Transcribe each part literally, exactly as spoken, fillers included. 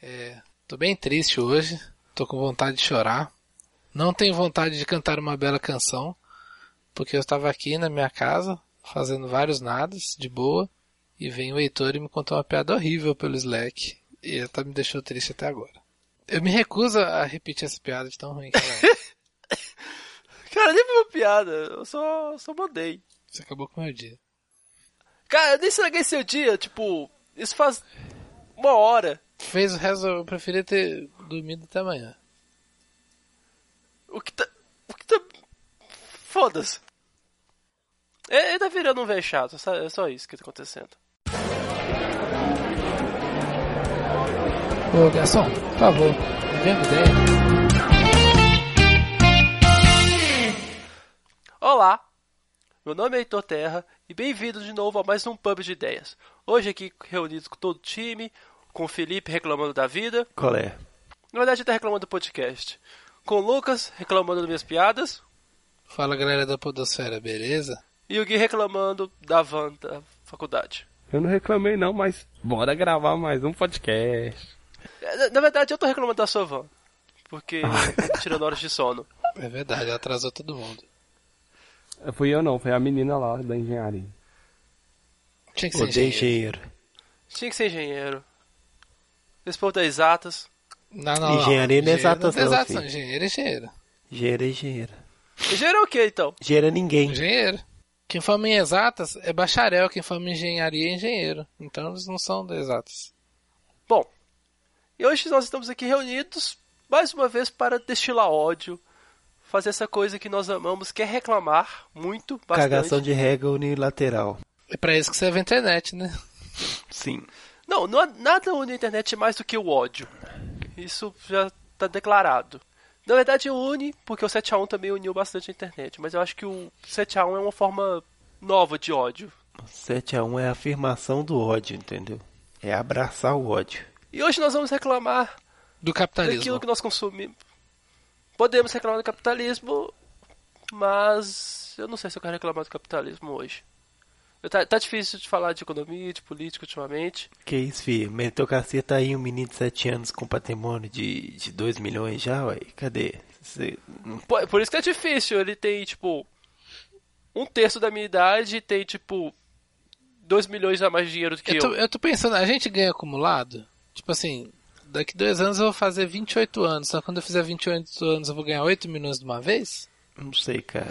É, tô bem triste hoje, tô com vontade de chorar. Não tenho vontade de cantar uma bela canção, porque eu estava aqui na minha casa, fazendo vários nadas, de boa, e vem o Heitor e me contou uma piada horrível pelo Slack, e até me deixou triste até agora. Eu me recuso a repetir essa piada de tão ruim que ela é. Cara, nem foi uma piada, eu só, só mandei. Você acabou com o meu dia. Cara, eu nem estraguei seu dia, tipo, isso faz uma hora. Fez o resto, eu preferia ter dormido até amanhã. O que tá... O que tá... Foda-se. Ele tá virando um velho chato, é só isso que tá acontecendo. Ô, garçom, por favor, me dê uma ideia. Olá, meu nome é Heitor Terra e bem-vindo de novo a mais um Pub de Ideias. Hoje aqui reunidos com todo o time, com o Felipe reclamando da vida. Qual é? Na verdade ele tá reclamando do podcast. Com o Lucas reclamando das minhas piadas. Fala galera da Podosfera, beleza? E o Gui reclamando da van da faculdade. Eu não reclamei não, mas bora gravar mais um podcast. Na, na verdade eu tô reclamando da sua van. Porque tá me tirando horas de sono. É verdade, ela atrasou todo mundo. Fui eu não, foi a menina lá da engenharia. Tinha que ser Odeio engenheiro. engenheiro. Tinha que ser engenheiro. Esse povo das exatas. Não, não, Engenharia não é exatas não. não, Exato, filho. não. Engenheiro é engenheiro. Engenheiro é engenheiro. Engenheiro é o que então? Engenheiro é ninguém. Engenheiro. Quem forma em exatas é bacharel, quem forma em engenharia é engenheiro. Então eles não são de exatas. Bom, e hoje nós estamos aqui reunidos mais uma vez para destilar ódio, fazer essa coisa que nós amamos, que é reclamar muito, bastante. Cagação de regra unilateral. É pra isso que serve a internet, né? Sim. Não, não há nada une a internet mais do que o ódio. Isso já está declarado. Na verdade une, porque o sete a um também uniu bastante a internet, mas eu acho que o sete a um é uma forma nova de ódio. sete a um é a afirmação do ódio, entendeu? É abraçar o ódio. E hoje nós vamos reclamar Do capitalismo. daquilo que nós consumimos. Podemos reclamar do capitalismo, mas eu não sei se eu quero reclamar do capitalismo hoje. Tá, tá difícil de falar de economia, de política ultimamente. Que isso, filho? Meritocracia tá aí, um menino de sete anos com patrimônio de, de dois milhões já, ué. Cadê? Cê... Por, por isso que é difícil. Ele tem, tipo, um terço da minha idade e tem, tipo, dois milhões a mais de dinheiro do que Eu eu. tô, eu tô pensando, a gente ganha acumulado? Tipo assim, daqui dois anos eu vou fazer vinte e oito anos. Então quando eu fizer vinte e oito anos eu vou ganhar oito milhões de uma vez? Não sei, cara.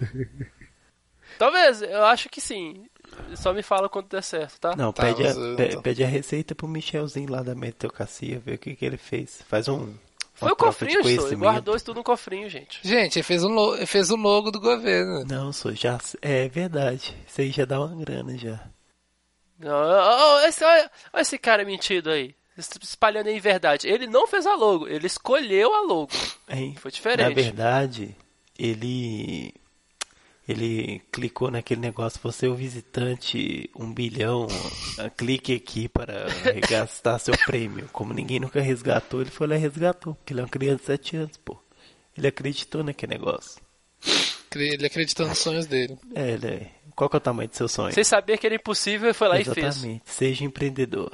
Talvez, eu acho que sim. Só me fala quando der certo, tá? Não, Tá, pede, a, mas, pe- então. pede a receita pro Michelzinho lá da meritocracia, ver o que, que ele fez. Faz um. Foi uma o troca cofrinho, de só. Ele conhecimento. guardou isso tudo no cofrinho, gente. Gente, ele fez um, lo- ele fez um logo do governo. Não, sou já. É verdade. Isso aí já dá uma grana já. Não, ó, ó, esse, olha, olha esse cara mentido aí. Espalhando aí verdade. Ele não fez a logo, ele escolheu a logo. Hein? Foi diferente. Na verdade, ele. Ele clicou naquele negócio, você é o visitante, um bilhão, clique aqui para gastar seu prêmio. Como ninguém nunca resgatou, ele foi lá e resgatou, porque ele é uma criança de sete anos, pô. Ele acreditou naquele negócio. Ele acreditou nos sonhos dele. É, ele é... Qual que é o tamanho do seu sonho? Sem saber que era impossível, ele foi lá e fez. Exatamente, seja empreendedor.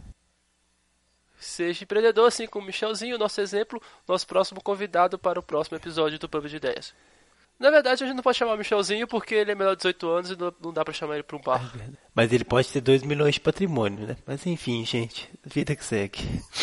Seja empreendedor, assim como o Michelzinho, nosso exemplo, nosso próximo convidado para o próximo episódio do Pub de Ideias. Na verdade, a gente não pode chamar o Michelzinho porque ele é menor de dezoito anos e não, não dá pra chamar ele pra um bar. Mas ele pode ter dois milhões de patrimônio, né? Mas enfim, gente, vida que segue.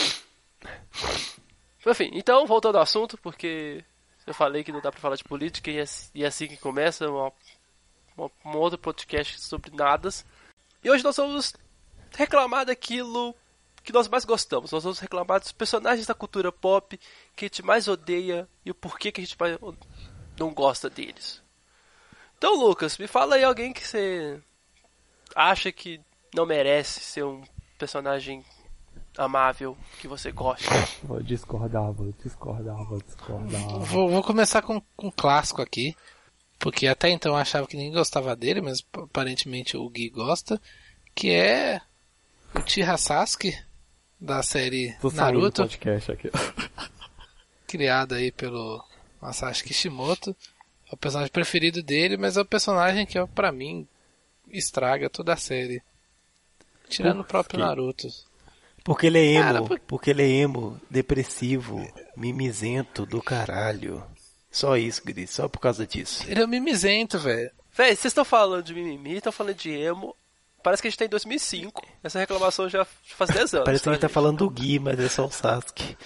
Enfim, então, voltando ao assunto, porque eu falei que não dá pra falar de política e é, e é assim que começa uma, uma, um outro podcast sobre nadas. E hoje nós vamos reclamar daquilo que nós mais gostamos. Nós vamos reclamar dos personagens da cultura pop que a gente mais odeia e o porquê que a gente mais não gosta deles. Então, Lucas, me fala aí alguém que você acha que não merece ser um personagem amável que você gosta. Vou discordar, vou discordar, vou discordar. Vou, vou começar com, com um clássico aqui. Porque até então eu achava que ninguém gostava dele, mas aparentemente o Gui gosta. Que é o Uchiha Sasuke, da série Tô saindo do Naruto. podcast aqui. Criada aí pelo Masashi Kishimoto. É o personagem preferido dele, mas é o personagem que, pra mim, estraga toda a série. Tirando o próprio quê? Naruto. Porque ele é emo, Cara, por- porque ele é emo, depressivo, mimizento do caralho. Só isso, Gris, só por causa disso. Ele é um mimizento, velho. Véi, vocês estão falando de mimimi, estão falando de emo. Parece que a gente tá em dois mil e cinco. Essa reclamação já faz dez anos. Parece que a gente tá gente? falando do Gui, mas é só o Sasuke.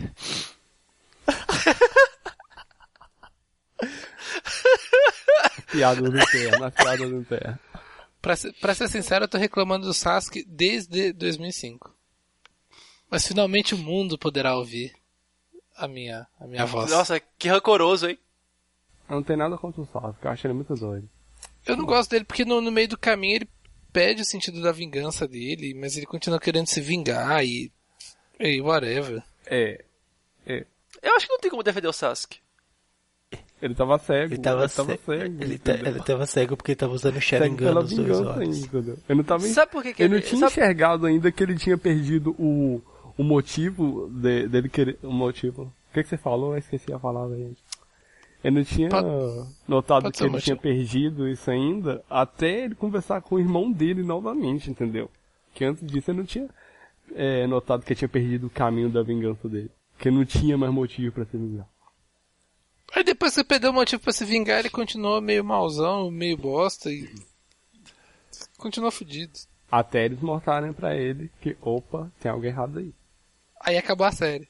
Piada do terra, piada do terra. Pra ser, pra ser sincero, eu tô reclamando do Sasuke desde dois mil e cinco. Mas finalmente o mundo poderá ouvir a minha, a minha voz. Nossa, que rancoroso, hein? Eu não tenho nada contra o Sasuke, eu acho ele muito doido. Eu não gosto dele porque no, no meio do caminho ele perde o sentido da vingança dele, mas ele continua querendo se vingar e... e whatever. É, é. Eu acho que não tem como defender o Sasuke. Ele tava cego. Ele tava, ele tava cego, cego. ele, ta- entendeu? ele tava cego porque ele tava usando o Cego Sharingan pela nos dois vingança olhos. ainda, entendeu? Eu não tava. Sabe por que que eu não ele- tinha sabe- enxergado ainda que ele tinha perdido o, o motivo de- dele querer. O motivo. O que, que você falou? Eu esqueci a palavra, gente. Eu não tinha Pode- notado pode que ser o ele tinha motivo. perdido isso ainda até ele conversar com o irmão dele novamente, entendeu? Que antes disso eu não tinha é, notado que ele tinha perdido o caminho da vingança dele. Que não tinha mais motivo pra se vingar. Aí depois que ele perdeu o motivo pra se vingar, ele continuou meio mauzão, meio bosta e... continuou fudido. Até eles mostrarem pra ele que, opa, tem algo errado aí. Aí acabou a série.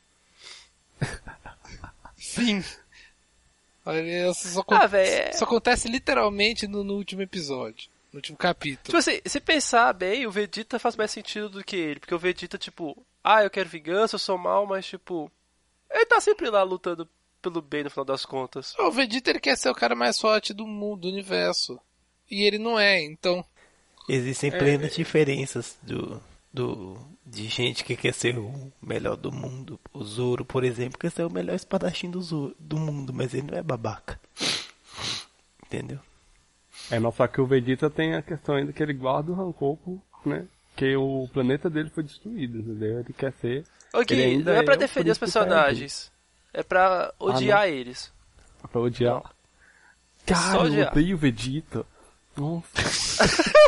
Sim. Olha, isso só, acon- Ah, véi, é- isso acontece literalmente no, no último episódio. No último capítulo. Tipo assim, se pensar bem, o Vegeta faz mais sentido do que ele. Porque o Vegeta, tipo, ah, eu quero vingança, eu sou mal, mas tipo... Ele tá sempre lá lutando pelo bem no final das contas. O Vegeta ele quer ser o cara mais forte do mundo, do universo. E ele não é, então... Existem É, plenas diferenças do, do, de gente que quer ser o melhor do mundo. O Zoro, por exemplo, quer ser o melhor espadachim do, Zoro, do mundo, mas ele não é babaca. Entendeu? É, mas só que o Vegeta tem a questão ainda que ele guarda o rancor, né? Que o planeta dele foi destruído, entendeu? Ele quer ser... Ô, Gui, ele ainda não é pra é o defender os príncipe personagens. É pra odiar não. eles. Pra odiar. Só Cara, eu odiar. odeio o Vegeta. Nossa.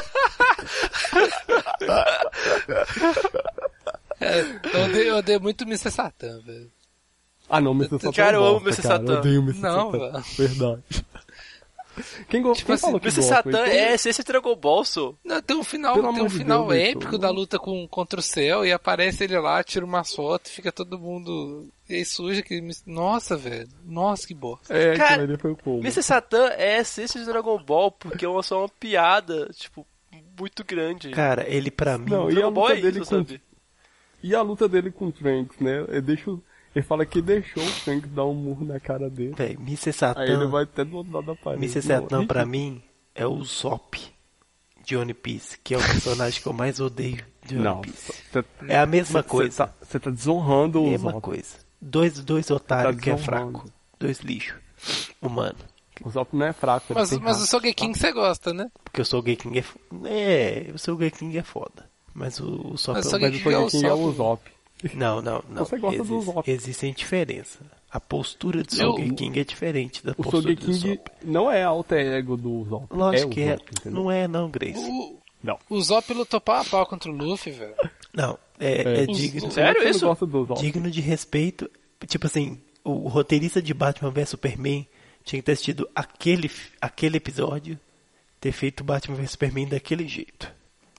É, eu, odeio, eu odeio muito o mister Satan, velho. Ah não, mister Satan Cara, eu amo bosta, mister cara. Satan. Eu odeio o mister Não, Satan. velho. Verdade. Quem, go... Tipo Quem assim, falou que mister gosta? Satan Então, é essência de Dragon Ball, sou. Não, tem um final, Pelo tem um amor de final Deus, épico Heitor. da luta com, contra o céu e aparece ele lá, tira umas fotos, fica todo mundo... E aí suja que... Nossa, velho. Nossa, que bosta. É, Cara, aquilo ali foi o povo. mister Satan é a essência de Dragon Ball, porque é uma- só uma piada, tipo, muito grande. Cara, ele pra mim... Não, e a Dragon Ball luta é dele isso, com... sabe? E a luta dele com o Trunks, né? Ele, deixa... o- ele fala que deixou o Trunks dar um murro na cara dele. Véi, mister Aí ele Satan, vai até do outro lado da parede. mister Não, Satan pra ridículo. mim é o Zop de One Piece, que é o personagem que eu mais odeio de One Não, Piece. você É a mesma você coisa. tá, você tá desonrando o Mesma Zop. coisa. Dois, dois otários Tá que é desonrando. fraco. Dois lixos. Humano. O Zop não é fraco, ele Mas, tem mas o raça. Sogeking você gosta, né? Porque o Sogeking é... f- É, o Sogeking é foda. Mas o, o Sop... Mas o é um- Sogeking Mas o é o Sogeking é o Zop. Zop. Não, não, não. Você gosta do Existe- Zop. Existem diferenças. A postura do Eu- Sogeking é diferente da O postura do Sogeking Zop. não é alter ego do Zop. Lógico é que o é. Zop, entendeu? Não é não, Grace. O, Não. o Zop lutou pau a pau contra o Luffy, velho. Não, é, é Os- digno, Sério Você isso? não gosta do Zop? digno de respeito. Tipo assim, o roteirista de Batman vs Superman tinha que ter assistido aquele, aquele episódio, ter feito Batman vs Superman daquele jeito.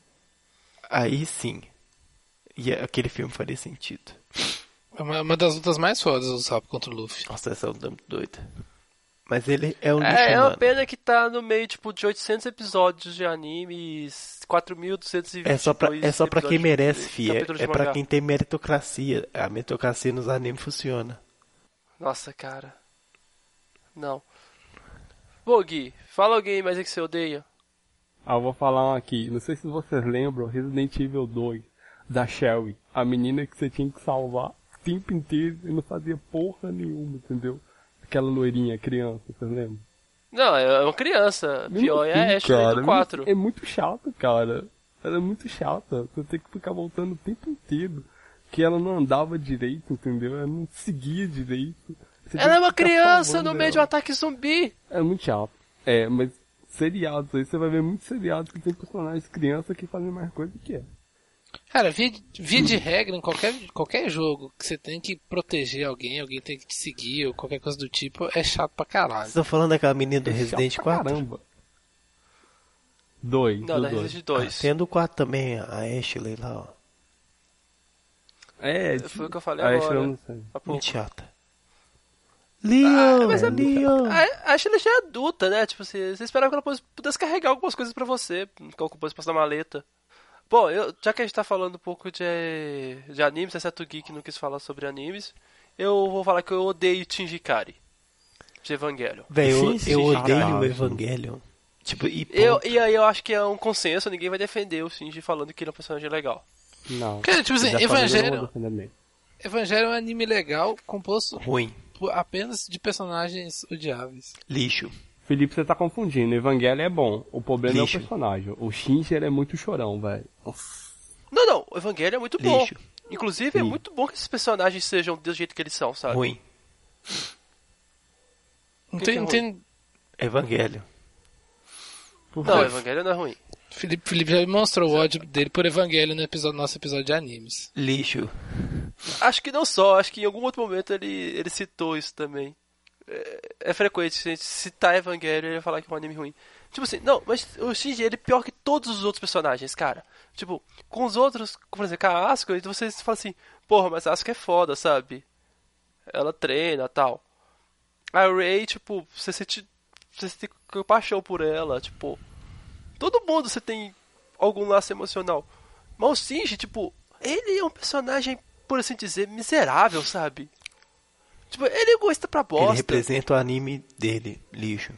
Aí sim, e aquele filme faria sentido. É uma, uma das lutas mais fodas do Zop contra o Luffy. Nossa, essa é muito doida. Mas ele é um lixo É, é uma humano. pena que tá no meio, tipo, de oitocentos episódios de anime e quatro mil duzentos e vinte e dois É só pra, é só pra quem episódios merece, de fi. É, capítulos de é pra mangá. quem tem meritocracia. A meritocracia nos animes funciona. Nossa, cara. Não. Bom, Gui, fala alguém mais aí que você odeia. Ah, eu vou falar um aqui. Não sei se vocês lembram Resident Evil dois, da Shelly. A menina que você tinha que salvar o tempo inteiro e não fazia porra nenhuma, entendeu? Aquela loirinha, criança, vocês lembram? Não, é uma criança. Pior é a Ashley Cara, do quatro. É muito chato, cara. Ela é muito chata. Você tem que ficar voltando o tempo inteiro. Que ela não andava direito, entendeu? Ela não seguia direito. Você tem Ela é que uma ficar criança salvando no meio de um ela. ataque zumbi. É muito chato. É, mas seriados aí, você vai ver muitos seriados que tem personagens criança que fazem mais coisa que é. Cara, via, via de regra, em qualquer, qualquer jogo que você tem que proteger alguém, alguém tem que te seguir ou qualquer coisa do tipo, é chato pra caralho. Vocês estão falando daquela menina do É Resident chato pra quatro? Caramba. Dois. Não, do da dois. Resident dois. Tem a do quatro também, a Ashley lá, ó. É, Foi o que eu falei a agora. Ashley eu não sei. Há pouco. Muito chata. Leon, Ah, mas é- Leon. A a Ashley já é adulta, né? Tipo, você, você esperava que ela pudesse- pudesse carregar algumas coisas pra você, que ela pudesse passar na maleta. Bom, eu, já que a gente tá falando um pouco de, de animes, exceto o Geek não quis falar sobre animes, eu vou falar que eu odeio Shinji Ikari, de Evangelion. Velho, eu, Sim, eu sim, odeio caralho. o Evangelion. Tipo, e ponto. Eu, e aí eu acho que é um consenso, ninguém vai defender o Shinji falando que ele é um personagem legal. Não. Cara, tipo assim, Já falei, eu não vou Evangelion, defender mesmo. Evangelion é um anime legal, composto Ruim. por- apenas de personagens odiáveis. Lixo. Felipe, você tá confundindo. Evangelho é bom. O problema Lixo. é o personagem. O Shinji, ele é muito chorão, velho. Não, não, o Evangelion é muito bom. Lixo. Inclusive, é Sim. muito bom que esses personagens sejam do jeito que eles são, sabe? Ruim. Não Que tem, que é não tem... Evangelho. Por Não, o quê? Evangelion não é ruim. Felipe, Felipe já demonstrou o ódio dele por Evangelho no episódio, nosso episódio de animes. Lixo. Acho que não só, acho que em algum outro momento ele, ele citou isso também. É, é frequente a gente citar Evangelion e ele falar que é um anime ruim. Tipo assim, não, mas o Shinji ele é pior que todos os outros personagens, cara. Tipo, com os outros, por exemplo, com a Asuka, então você fala assim, porra, mas a Asuka é foda, sabe? Ela treina e tal. A Rei, tipo, você sente, você sente paixão por ela, tipo... Todo mundo você tem algum laço emocional. Mas o Shinji, tipo, ele é um personagem, por assim dizer, miserável, sabe? Tipo, ele é egoísta pra Ele bosta. representa o anime dele. Lixo.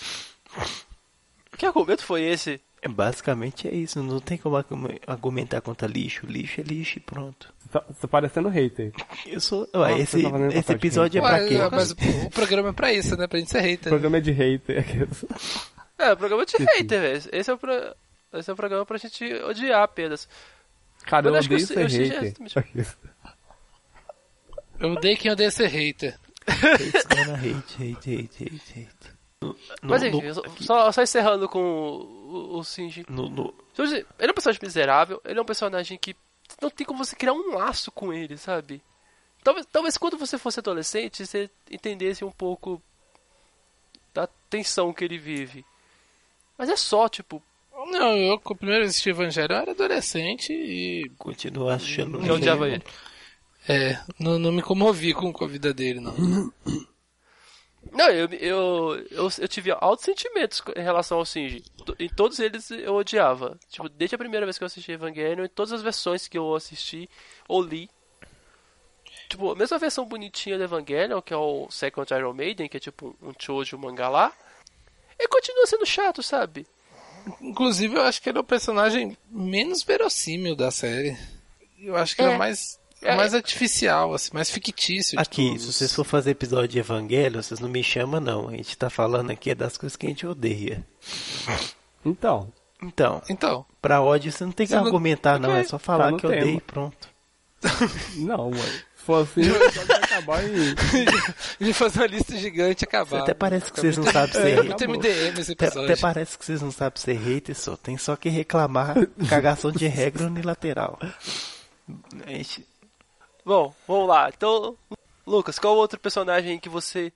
Que argumento foi esse? É, basicamente é isso. Não tem como argum- argumentar contra lixo. Lixo é lixo e pronto. Tá, tá parecendo hater. Eu sou. Ué, Nossa, esse, tá fazendo esse papel de episódio é Ué, pra quê? mas o, o programa é pra isso, né? Pra gente ser O hater. programa é de hater. É, o programa de hater, velho. Esse é o pro... Esse é o programa pra gente odiar apenas. Cara, eu Eu acho que odeio o- ser o Shinji é hater. Eu odeio quem odeia ser hater. Hate's gonna hate, hate, hate, hate, hate. No, Mas no- enfim, no- só, só- só encerrando com o, o, o Shinji. no- no- Tipo assim, ele é um personagem miserável, ele é um personagem que não tem como você criar um laço com ele, sabe? Talvez, talvez quando você fosse adolescente, você entendesse um pouco da tensão que ele vive. Mas é só, tipo, Não, eu, quando primeiro assisti Evangelho, eu era adolescente e Continuo achando. eu odiava ele. é, não, não me comovi com, com a vida dele, não. Não, eu, eu, eu, eu tive altos sentimentos em relação ao Shinji. To- Em todos eles eu odiava. Tipo, desde a primeira vez que eu assisti Evangelion, em todas as versões que eu assisti ou li. Tipo, a mesma versão bonitinha do Evangelion, que é o Second Iron Maiden, que é tipo um shoujo mangá lá. Ele continua sendo chato, sabe? Inclusive, eu acho que ele é o personagem menos verossímil da série. Eu acho que é, É. o mais, É. mais artificial, assim, mais fictício de Aqui, todos. se vocês for fazer episódio de Evangelho, vocês não me chamam, não. A gente tá falando aqui é das coisas que a gente odeia. Então, Então, Então, pra ódio você não tem que Você não- argumentar, não. É só falar no que eu tema. odeio e pronto. não, mano. Se for assim, o episódio vai acabar em... a gente faz uma lista gigante e acabar. Até parece que vocês não Fica sabem muito- ser fica hater. muito M D M esse Até, episódio. até parece que vocês não sabem ser hater, só. Tem só que reclamar cagação de regra unilateral. A gente- Bom, vamos lá. Então, Lucas, qual outro personagem que você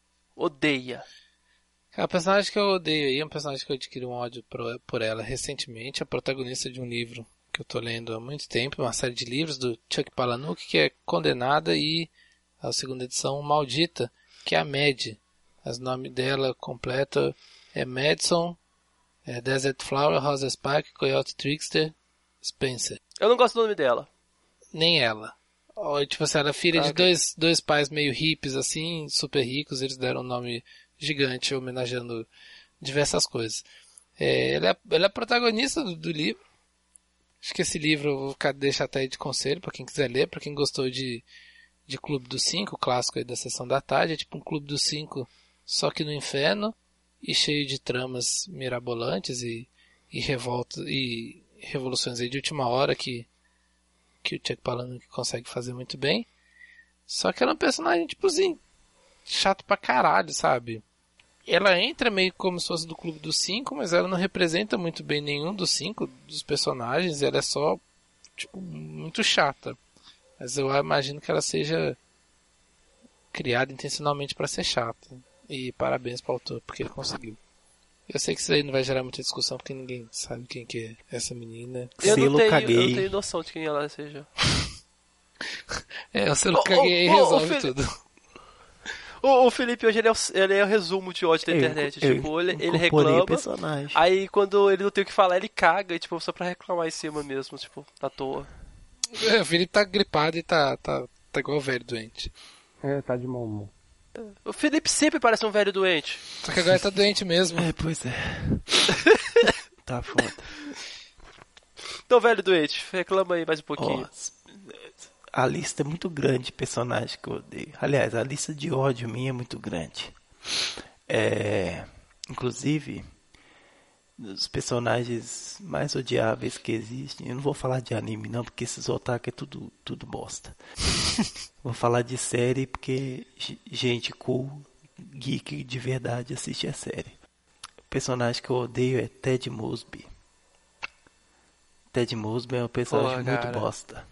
odeia? A personagem que eu odeio aí é um personagem que eu adquiri um ódio por, por ela recentemente, a protagonista de um livro que eu tô lendo há muito tempo, uma série de livros do Chuck Palahniuk, que é Condenada, e a segunda edição Maldita, que é a Mad. O nome dela completo é Madison, é Desert Flower, Rosa Spark, Coyote Trickster, Spencer. Eu não gosto do nome dela. Nem ela. Ó, tipo assim, ela é filha Ah, de ok. dois, dois pais meio hippies, assim, super ricos, eles deram um nome gigante, homenageando diversas coisas. É, ela, é, ela é a protagonista do, do livro. Acho que esse livro eu vou ficar, deixar até aí de conselho para quem quiser ler, para quem gostou de, de Clube dos Cinco, o clássico aí da Sessão da Tarde. É tipo um Clube dos Cinco, só que no inferno, e cheio de tramas mirabolantes e, e revoltas e revoluções aí de última hora que que o Chuck Palahniuk consegue fazer muito bem. Só que ela é um personagem, tipo assim, chato pra caralho, sabe? Ela entra meio como se fosse do Clube dos Cinco, mas ela não representa muito bem nenhum dos cinco dos personagens. Ela é só tipo, muito chata. Mas eu imagino que ela seja criada intencionalmente pra ser chata. E parabéns pro autor, porque ele conseguiu. Eu sei que isso aí não vai gerar muita discussão, porque ninguém sabe quem que é essa menina. Eu não, Selo tenho, caguei. eu não tenho noção de quem ela seja. É, o selo Ô, caguei ô, ô, resolve ô, Felipe- tudo. O, o Felipe hoje ele é o, ele é o resumo de ódio da Eu- internet. eu tipo, ele, ele incorporei reclama, personagem. aí quando ele não tem o que falar, ele caga, e, tipo, só pra reclamar em cima mesmo, tipo, à toa. É, o Felipe tá gripado e tá, tá, tá igual o velho doente. É, tá de mau humor. O Felipe sempre parece um velho doente. Só que agora ele tá doente mesmo. É, pois é. Tá foda. Então, velho doente, reclama aí mais um pouquinho. Ó, a lista é muito grande de personagens que eu odeio. Aliás, a lista de ódio minha é muito grande. É, inclusive, os personagens mais odiáveis que existem. Eu não vou falar de anime não, porque esses otaku é tudo, tudo bosta. Vou falar de série porque gente cool, geek de verdade assiste a série. O personagem que eu odeio é Ted Mosby. Ted Mosby é um personagem Porra, muito cara. bosta.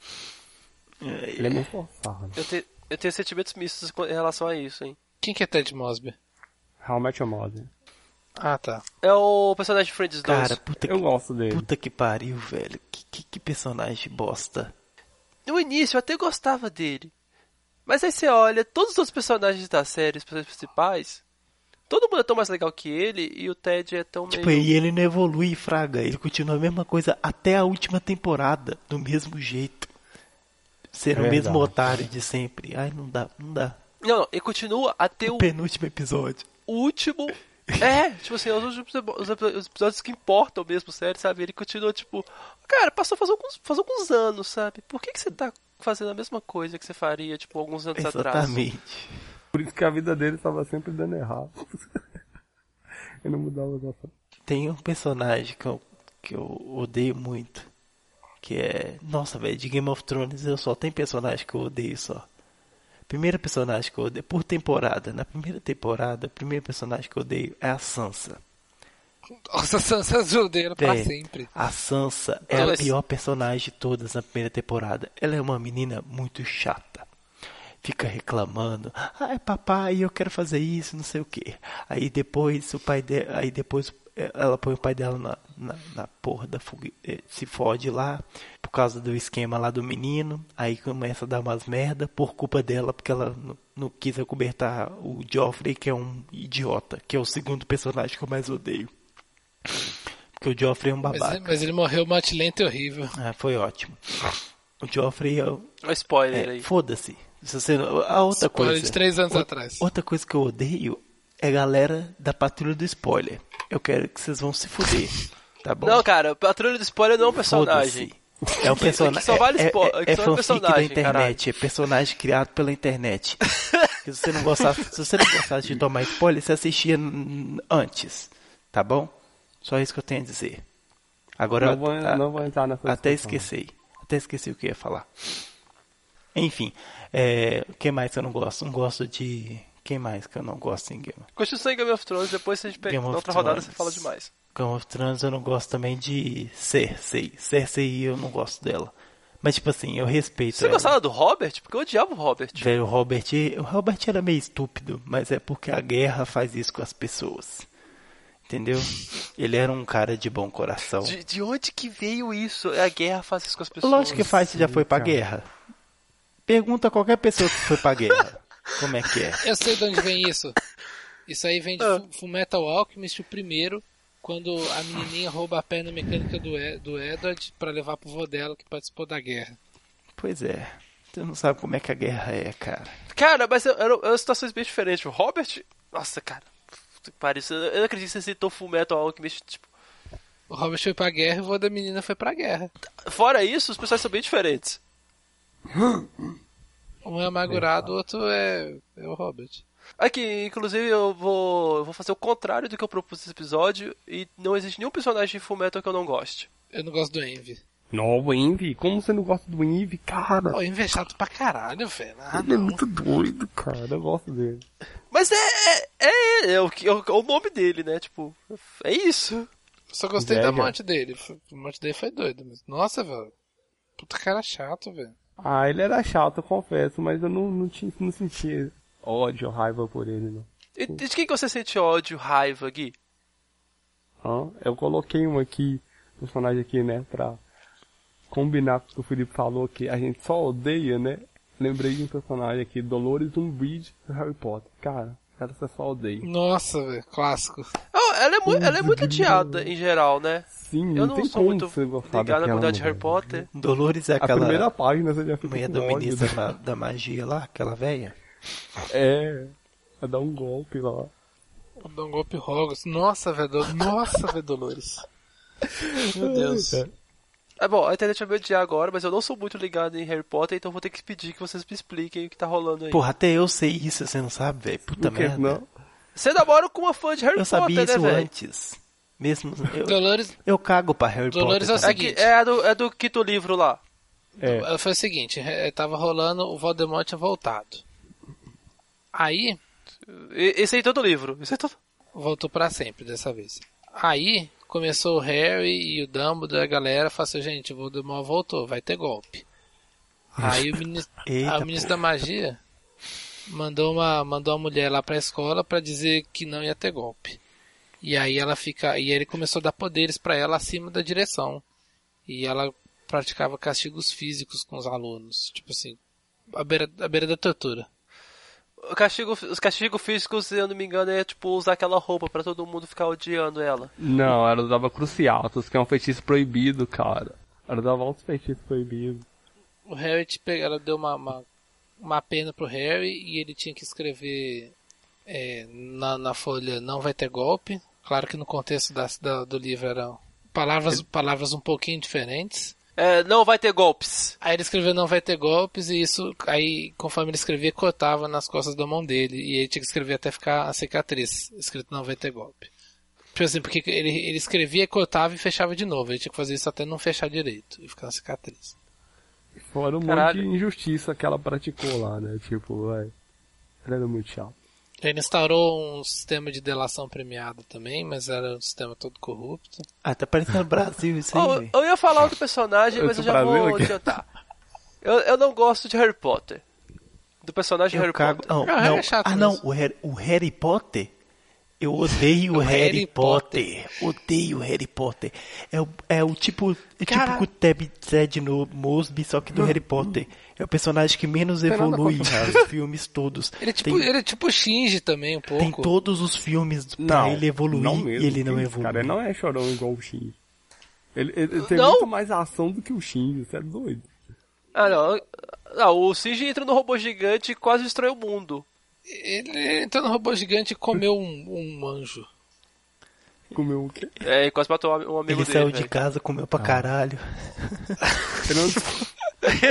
Ele é meio forçado. Eu, te, eu tenho sentimentos mistos com- em relação a isso, hein. Quem que é Ted Mosby? How I Met Your Mother. Ah, tá. É o personagem de Friends dois. Cara, puta Eu que, gosto dele. puta que pariu, velho. Que, que, que personagem bosta. No início eu até gostava dele. Mas aí você olha, todos os outros personagens da série, os personagens principais, todo mundo é tão mais legal que ele, e o Ted é tão Tipo, meio... e ele não evolui, fraga. Ele continua a mesma coisa até a última temporada, do mesmo jeito. Ser É o mesmo verdade. otário de sempre. Ai, não dá, não dá. Não, não, ele continua a ter O o penúltimo episódio. último... É, tipo assim, os, últimos, os epi- os episódios que importam mesmo, sério, sabe? Ele continua, tipo... Cara, passou faz alguns, faz alguns anos, sabe? Por que, que você tá fazendo a mesma coisa que você faria, tipo, alguns anos atrás? Exatamente. Por isso que a vida dele estava sempre dando errado. Ele não mudava as ações. Tem um personagem que eu, que eu odeio muito. Que é... Nossa, velho, de Game of Thrones eu só tenho personagem que eu odeio só. Primeiro personagem que eu odeio, por temporada. Na primeira temporada, o primeiro personagem que eu odeio é a Sansa. Nossa, Sansa Judeira pra Véi, sempre. a Sansa é Não, a mas- pior personagem de todas na primeira temporada. Ela é uma menina muito chata. Fica reclamando. Ai, papai, eu quero fazer isso, não sei o que. Aí depois o pai dela. Aí depois ela põe o pai dela na, na, na porra da fogueira. Se fode lá. Por causa do esquema lá do menino. Aí começa a dar umas merda por culpa dela. Porque ela não, não quis acobertar o Joffrey, que é um idiota. Que é o segundo personagem que eu mais odeio. Porque o Joffrey é um Mas, babaca. mas ele morreu matilento e horrível. Ah, foi ótimo. O Joffrey é, Um spoiler é aí. foda-se. Se você não- a outra Spoiler coisa. de três anos o- atrás. Outra coisa que eu odeio é a galera da patrulha do spoiler. Eu quero que vocês vão se fuder. Tá bom? Não, cara, Patrulha do Spoiler não é um personagem. Foda-se. É um personagem. que só vale é, spo- é, que é só é fanfic personagem, da internet. É personagem criado pela internet. se você não gostasse, se você não gostasse de tomar spoiler, você assistia n- antes. Tá bom? Só isso que eu tenho a dizer. Agora Não vou, a- não vou entrar nessa até discussão. esqueci. Até esqueci o que eu ia falar. Enfim, é, o que mais que eu não gosto? Não gosto de... Quem mais que eu não gosto em Game of Continua em Game of Thrones, depois a gente pega Game na of outra rodada Thrones. você fala demais. Game of Thrones eu não gosto também de Cersei. Cersei eu não gosto dela. Mas tipo assim, eu respeito Você ela. gostava do Robert? Porque eu odiava o Robert. Velho, o Robert... O Robert era meio estúpido, mas é porque a guerra faz isso com as pessoas. Entendeu? Ele era um cara de bom coração. De, de onde que veio isso? A guerra faz isso com as pessoas. Lógico que faz, você já foi pra cara. guerra. Pergunta a qualquer pessoa que foi pra guerra. Como é que é? Eu sei de onde vem isso. Isso aí vem de Ah. Fu- Fullmetal Alchemist, o primeiro, quando a menininha rouba a perna mecânica do, Ed, do Edward pra levar pro vô dela que participou da guerra. Pois é. Você não sabe como é que a guerra é, cara. Cara, mas eu- eram eram situações bem diferentes. O Robert... Nossa, cara. Puta que pariu. Eu não acredito que você citou Fullmetal Alchemist. Tipo, O Robert foi pra guerra e o vô da menina foi pra guerra. fora isso, os personagens são bem diferentes. Um é amargurado, o outro é, é o Robert. Aqui, inclusive, eu vou, eu vou fazer o contrário do que eu propus nesse episódio. E não existe nenhum personagem de Fullmetal que eu não goste. Eu não gosto do Envy. Não, o Envy? Como você não gosta do Envy, cara? O Envy é chato pra caralho, velho. Ah, Ele é não. muito doido, cara. Eu gosto dele. Mas é, é, é, é o, que- é o, é o nome dele, né? Tipo, é isso. Eu só gostei Velho. da morte dele. A morte dele foi doida. Mas, nossa, velho. Puta cara chato, velho. Ah, ele era chato, eu confesso, mas eu não, não, tinha, não sentia ódio, raiva por ele, não. E de quem que você sente ódio, raiva, Gui? Ah, eu coloquei um aqui, personagem aqui, né, pra combinar com o que o Felipe falou, que a gente só odeia, né? Lembrei de um personagem aqui, Dolores Umbridge do Harry Potter. Cara, cara, você só odeia. Nossa, velho, clássico. Oh, ela, é mu- ela é muito odiada, em geral, né? Sim, Eu não, não tem sou como muito você gostar ligado na daquela comunidade de mulher. Harry Potter. Dolores é A aquela primeira página você já fica mulher com do ódio, ministro né? da, da magia lá, aquela velha. É, vai dar um golpe lá. Vou dar um golpe Hogwarts. Nossa, velho, Do- nossa, velho, Dolores. Meu Deus. É. É bom, a internet vai me odiar agora, mas eu não sou muito ligado em Harry Potter, então vou ter que pedir que vocês me expliquem o que tá rolando aí. Porra, até eu sei isso, você não sabe, velho. Puta Por que merda. não? Você namora com uma fã de Harry Eu Potter, sabia né, isso velho? antes. Mesmo. Eu, Dolores, eu cago pra Harry Dolores é o Potter. É, também. que, é, a do, é do quinto livro lá. É, foi o seguinte, eh, tava rolando, o Voldemort tinha voltado. Aí, E- Esse aí é todo livro. Esse é todo... voltou pra sempre dessa vez. Aí, começou o Harry e o Dumbledore, a galera falou assim, gente, o Voldemort voltou, vai ter golpe. Aí o ministro, Eita, aí o ministro da magia mandou uma, mandou uma mulher lá pra escola pra dizer que não ia ter golpe. E aí ela fica, e ele começou a dar poderes pra ela acima da direção. E ela praticava castigos físicos com os alunos, tipo assim, à beira, à beira da tortura. O castigo, os castigos físicos, se eu não me engano, é tipo usar aquela roupa pra todo mundo ficar odiando ela. não, ela usava Cruciatus, que é um feitiço proibido, cara. Ela usava outros feitiços proibidos. O Harry, tipo, ela deu uma, uma, uma pena pro Harry e ele tinha que escrever é, na, na folha não vai ter golpe. Claro que no contexto da, da, do livro eram palavras, palavras um pouquinho diferentes. É, não vai ter golpes. Aí ele escreveu não vai ter golpes e isso, aí conforme ele escrevia, cortava nas costas da mão dele. E ele tinha que escrever até ficar a cicatriz, escrito não vai ter golpe. Tipo assim, porque ele, ele escrevia, cortava e fechava de novo. Ele tinha que fazer isso até não fechar direito e ficar uma cicatriz. Fora um Caralho. monte de injustiça que ela praticou lá, né? Tipo, vai. Ela era muito chato. Ele instaurou um sistema de delação premiada também, mas era um sistema todo corrupto. Ah, tá parecendo Brasil isso aí, Oh, velho. eu ia falar outro personagem, Eu mas eu tô já vou prazer aqui. adiantar. Eu, eu não gosto de Harry Potter. Do personagem Eu Harry cago. Potter. Não, Ah, não. é chato ah, não. mesmo. O Harry, o Harry Potter? Eu odeio o O Harry, Harry Potter. Odeio o Harry Potter. É o, é o tipo. É Cara- tipo o Ted, Ted no Mosby, só que do Harry Potter. É o personagem que menos nada evolui contra nos filmes todos. Ele é tipo, tem, ele é tipo Shinji também, um pouco. tem todos os filmes pra ele evoluir mesmo, e ele não Esse evolui. cara não é chorão igual o Shinji. Ele, ele- ele tem Não? muito mais ação do que o Shinji, você é doido. Ah, não. Não, o Shinji entra no robô gigante e quase destrói o mundo. Ele entrou no robô gigante e comeu um, um anjo. Comeu o quê? É, e quase matou um amigo Ele dele. saiu de velho. casa, comeu Ah. pra caralho. Você não-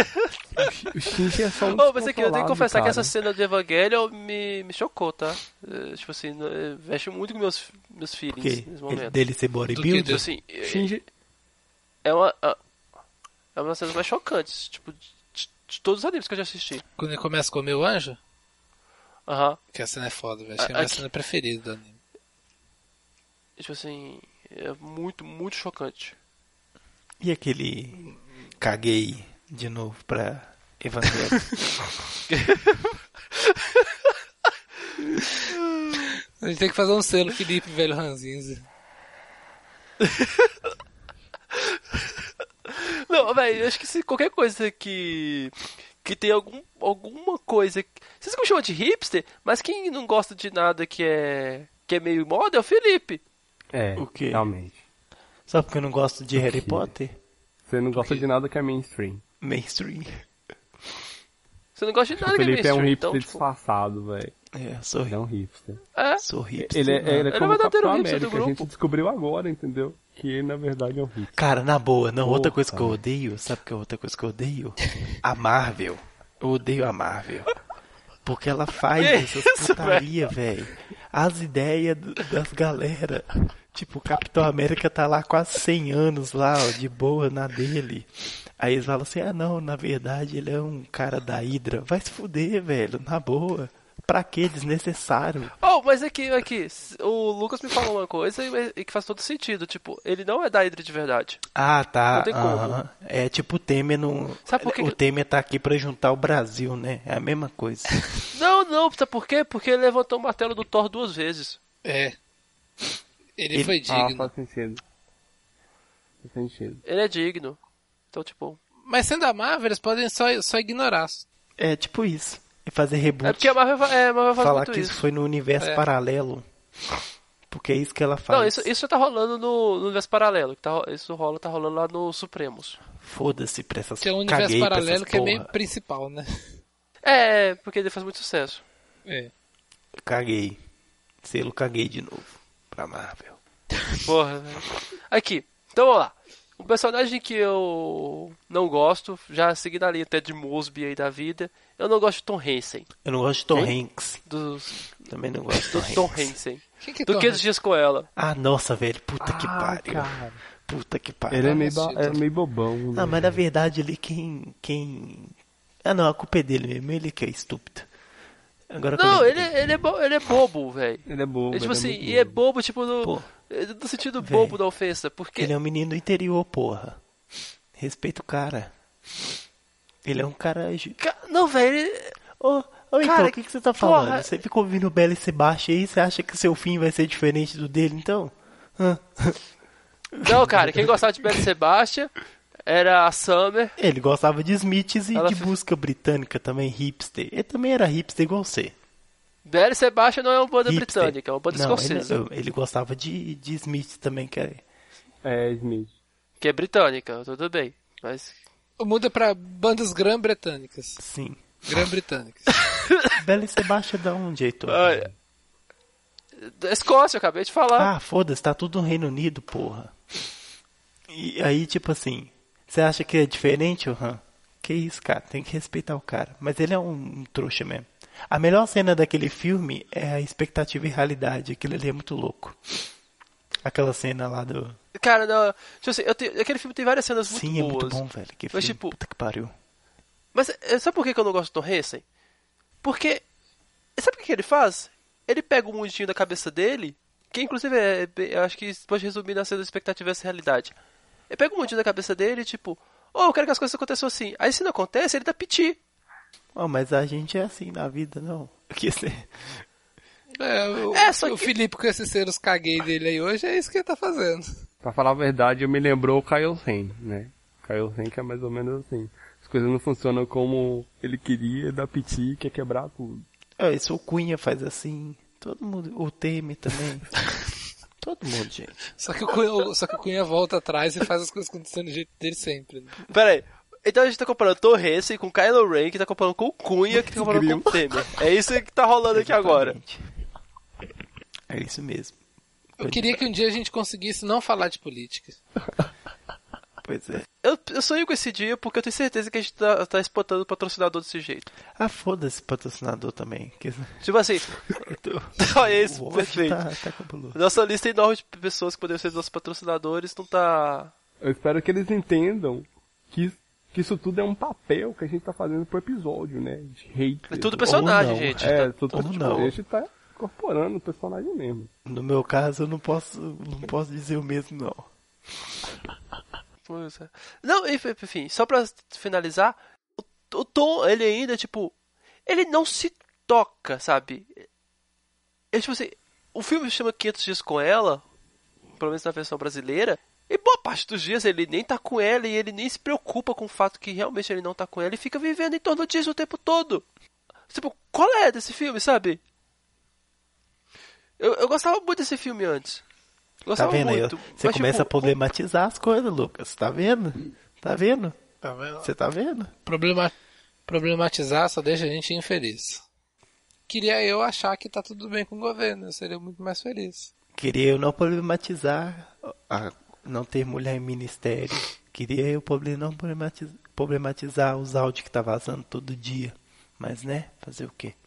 o Shinji é só um Ô, mas aqui, eu tenho que descontrolado, confessar que cara. essa cena do Evangelion me, me chocou, tá? É, tipo assim, é, mexe muito com meus, meus feelings Porque nesse ele, momento. dele ser Do bodybuilder. que? Assim, é, Shinji... é uma, é uma das cenas mais chocantes, tipo, de, de todos os animes que eu já assisti. Quando ele começa a comer o anjo, Aham. que a cena é foda, velho. Acho que é a A- minha aqui- cena preferida do anime. Tipo assim, é muito, muito chocante. E aquele caguei de novo pra Evangelho. A gente tem que fazer um selo Felipe Velho Ranzinza. Não, velho, eu acho que se qualquer coisa que. Que tem algum, alguma coisa. Vocês me chamam de hipster, mas quem não gosta de nada que é. Que é meio moda é o Felipe. É, O quê? realmente. Só porque eu não gosto de Harry quê? Potter? Você não gosta de nada que é mainstream. Mainstream. Você não gosta de O nada que é Felipe é um mainstream, hipster então, tipo, disfarçado, velho. É, sou, Ele é um hipster. é. sou hipster. Ele é, ele é Ele é como o o verdadeiro Capitão hipster do América, a gente grupo. descobriu agora, entendeu? Que ele, na verdade, é um hipster. Cara, na boa, não, outra Porra. coisa que eu odeio, sabe que é outra coisa que eu odeio? A Marvel. Eu odeio a Marvel. Porque ela faz Que essas isso, putaria, velho. As ideias do- das galera. Tipo, o Capitão América tá lá quase cem anos lá, ó, de boa na dele. Aí eles falam assim, ah não, na verdade ele é um cara da Hydra. Vai se fuder, velho, na boa. Pra quê? Desnecessário. Oh, mas aqui, aqui, o Lucas me falou uma coisa e, e que faz todo sentido. Tipo, ele não é da Hydra de verdade. Ah, tá. Não tem como. aham. É tipo o Temer não. Sabe por que O que- Temer tá aqui pra juntar o Brasil, né? É a mesma coisa. Não, não, sabe por quê? Porque ele levantou o martelo do Thor duas vezes. É. Ele, Ele- foi Ah, digno. faz sentido. Faz sentido. Ele é digno. Então, tipo... Mas sendo a Marvel, eles podem só, só ignorar. É tipo isso. E fazer reboot. É porque a Marvel, fa- é, a Marvel faz Falar muito que isso. isso foi no universo É. paralelo. Porque é isso que ela faz. Não, isso, isso tá rolando no, no universo paralelo. Que tá, isso rola, tá rolando lá no Supremos. Foda-se pra essas Que é um universo caguei pra paralelo essas que é meio porra. principal, né? É, porque ele faz muito sucesso. É. Caguei. Selo caguei de novo. Pra Marvel. Porra, velho. Aqui, então vamos lá. Um personagem que eu não gosto, já seguindo a linha até de Mosby aí da vida, eu não gosto de Tom Hansen. Eu não gosto de Tom Quem? Hanks. Dos, Também não gosto de do Tom Tom Hanks. Hansen. Quem que é Do Tom que Hanks? os dias com ela. Ah, nossa, velho. Puta que Ah, pariu. cara. Puta que pariu. Ele é meio, assisti ba- é tudo. meio bobão. né? Não, mas na verdade ele quem. quem. Ah não, a culpa é dele mesmo. Ele que é estúpido. Agora que eu Não, lembrei. ele, ele, é, bo, ele é bobo, velho. Ele é bobo. É tipo ele assim, muito e é bobo. bobo, tipo, no, Pô. no sentido Véi. bobo da ofensa. Porque. Ele é um menino do interior, porra. Respeita o cara. Ele é um cara. ju- Ca- Não, velho, ele... Ô, ô então, Cara, o que, que você tá falando? porra. Você ficou ouvindo o Bela e Sebastião aí? Você acha que seu fim vai ser diferente do dele, então? Hã? Não, cara, quem gostava de Belle Sebastian era a Summer. Ele gostava de Smiths e Ela de fe- música britânica também, hipster. Ele também era hipster igual você. Belle Sebastian não é uma banda Hipster. britânica, é uma banda Não, escocesa. ele, ele gostava de, de Smith também, que é... É, Smith. Que é britânica, tudo bem. Mas. Muda pra bandas grã-britânicas. Sim. Grã-britânicas. Bela e Sebastião dá um jeito. Olha, da Escócia, eu acabei de falar. Ah, foda-se, tá tudo no Reino Unido, porra. E aí, tipo assim, você acha que é diferente, Han? Que isso, cara, tem que respeitar o cara. Mas ele é um, um trouxa mesmo. A melhor cena daquele filme é a expectativa e realidade. Aquilo ali é muito louco. Aquela cena lá do... Cara, não, tipo assim, eu tenho- aquele filme tem várias cenas muito Sim, é boas. muito bom, velho. Que Mas, filme, tipo, puta que pariu. Mas eh, sabe por que que eu não gosto do Tom Hansen? Porque. Sabe o que que ele faz? Ele pega o mundinho da cabeça dele, que inclusive é, bem- eu acho que pode resumir na cena da expectativa essa realidade. Ele pega o mundinho da cabeça dele e tipo, oh, eu quero que as coisas aconteçam assim. Aí se não acontece, ele dá piti. Oh, mas a gente é assim na vida, não. Que você... É, o, É, só o que- Felipe com esses seres caguei dele aí hoje, é isso que ele tá fazendo. Pra falar a verdade, eu me lembrou o Kyle Sen, né? Kyle Sen que é mais ou menos assim. As coisas não funcionam como ele queria, dá piti, quer quebrar tudo. Ah, isso o Cunha faz assim. Todo mundo. O Temer também. Todo mundo, gente. Só que, o Cunha, só que o Cunha volta atrás e faz as coisas acontecerem do jeito dele sempre. Né? Pera aí. Então a gente tá comparando Tom Hansen com Kylo Ren, que tá comparando com o Cunha, que tá comparando com o Temer. É isso que tá rolando aqui agora. Exatamente. É isso mesmo. Eu queria que um dia a gente conseguisse não falar de política. Pois é. Eu, eu sonho com esse dia porque eu tenho certeza que a gente tá, tá exportando o patrocinador desse jeito. Ah, foda-se patrocinador também. Que... Tipo assim, olha isso, o ódio perfeito. tá, tá cabuloso. Nossa lista enorme de pessoas que poderiam ser nossos patrocinadores não tá. Eu espero que eles entendam que, que isso tudo é um papel que a gente tá fazendo pro episódio, né? De hate. É tudo personagem, não. gente. É, Tá- tudo ou tipo, não. a gente tá incorporando o personagem mesmo. No meu caso, eu não posso, não posso dizer o mesmo, não. Pois é. Não, enfim, enfim, só pra finalizar, o, o Tom, ele ainda, tipo, ele não se toca, sabe? Ele, tipo assim, o filme chama quinhentos dias com ela, pelo menos na versão brasileira, e boa parte dos dias ele nem tá com ela e ele nem se preocupa com o fato que realmente ele não tá com ela e fica vivendo em torno disso o tempo todo. Tipo, qual é desse filme, sabe? Eu, eu gostava muito desse filme antes. Tá Gostava vendo aí? muito. Você mas, começa a tipo, problematizar as coisas, Lucas. Tá vendo? Tá vendo? Tá vendo? Você tá vendo? Problema... Problematizar só deixa a gente infeliz. Queria eu achar que tá tudo bem com o governo, eu seria muito mais feliz. Queria eu não problematizar, a, não ter mulher em ministério. Queria eu não problematizar, problematizar os áudios que tá vazando todo dia. Mas, né? Fazer o quê?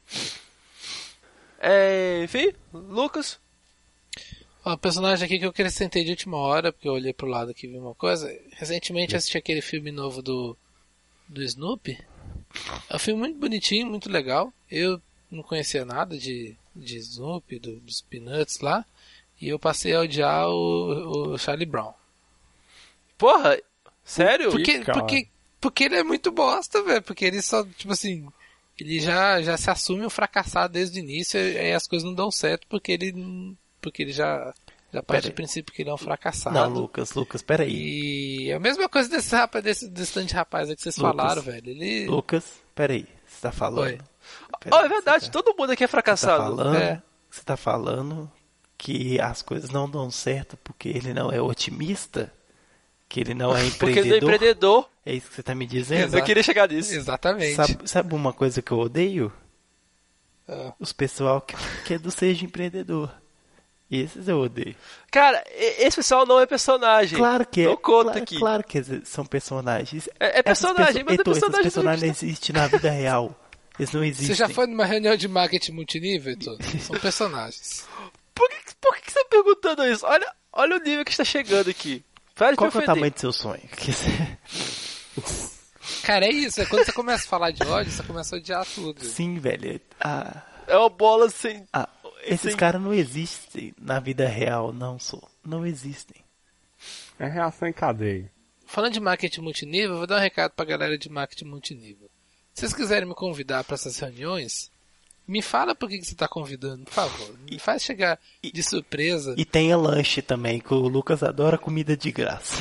É, enfim, Lucas. Ó, o personagem aqui que eu acrescentei de última hora, porque eu olhei pro lado aqui e vi uma coisa. Recentemente assisti aquele filme novo do, do Snoopy. É um filme muito bonitinho, muito legal. Eu não conhecia nada de, de Snoopy, do, dos Peanuts lá, e eu passei a odiar o, o Charlie Brown. Porra, sério? Porque, cara. porque, porque ele é muito bosta, velho, porque ele só, tipo assim, ele já, já se assume um fracassado desde o início, e aí as coisas não dão certo porque ele, porque ele já, já parte do princípio que ele é um fracassado. Não, Lucas, Lucas, peraí. E é a mesma coisa desse rapaz, desse, desse tanto de rapaz aí que vocês Lucas. falaram, velho. Ele... Lucas, peraí. Você tá falando? Oi. Peraí, Oh, é verdade, você tá, todo mundo aqui é você tá fracassado. falando, É. você tá falando que as coisas não dão certo porque ele não é otimista? Que ele não é Porque ele não é empreendedor? empreendedor. É isso que você tá me dizendo? Eu queria chegar nisso. Exatamente. Sabe, sabe uma coisa que eu odeio? Ah. Os pessoal que, que é do seja empreendedor. Esses eu odeio. Cara, e- esse pessoal não é personagem. Claro que é. Não conta claro, aqui. Claro que são personagens. É- é Essas personagem, mas é Heitor, personagem Esses personagens não existem na vida real. Eles não existem. Você já foi numa reunião de marketing multinível, Heitor? São personagens. Por que, por que que você tá perguntando isso? Olha, olha o nível que está chegando aqui. Para de Qual me que é o ofender. tamanho do seu sonho? Que você- Cara, é isso. É quando você começa a falar de ódio, você começa a odiar tudo. Sim, velho. Ah, É uma bola sem... ah, esses Sim. caras não existem na vida real, não sou. Não existem. É reação em cadeia. Falando de marketing multinível, eu vou dar um recado pra galera de marketing multinível. Se vocês quiserem me convidar para essas reuniões, me fala por que que você está convidando, por favor. Me faz chegar de surpresa. E tenha lanche também, que o Lucas adora comida de graça.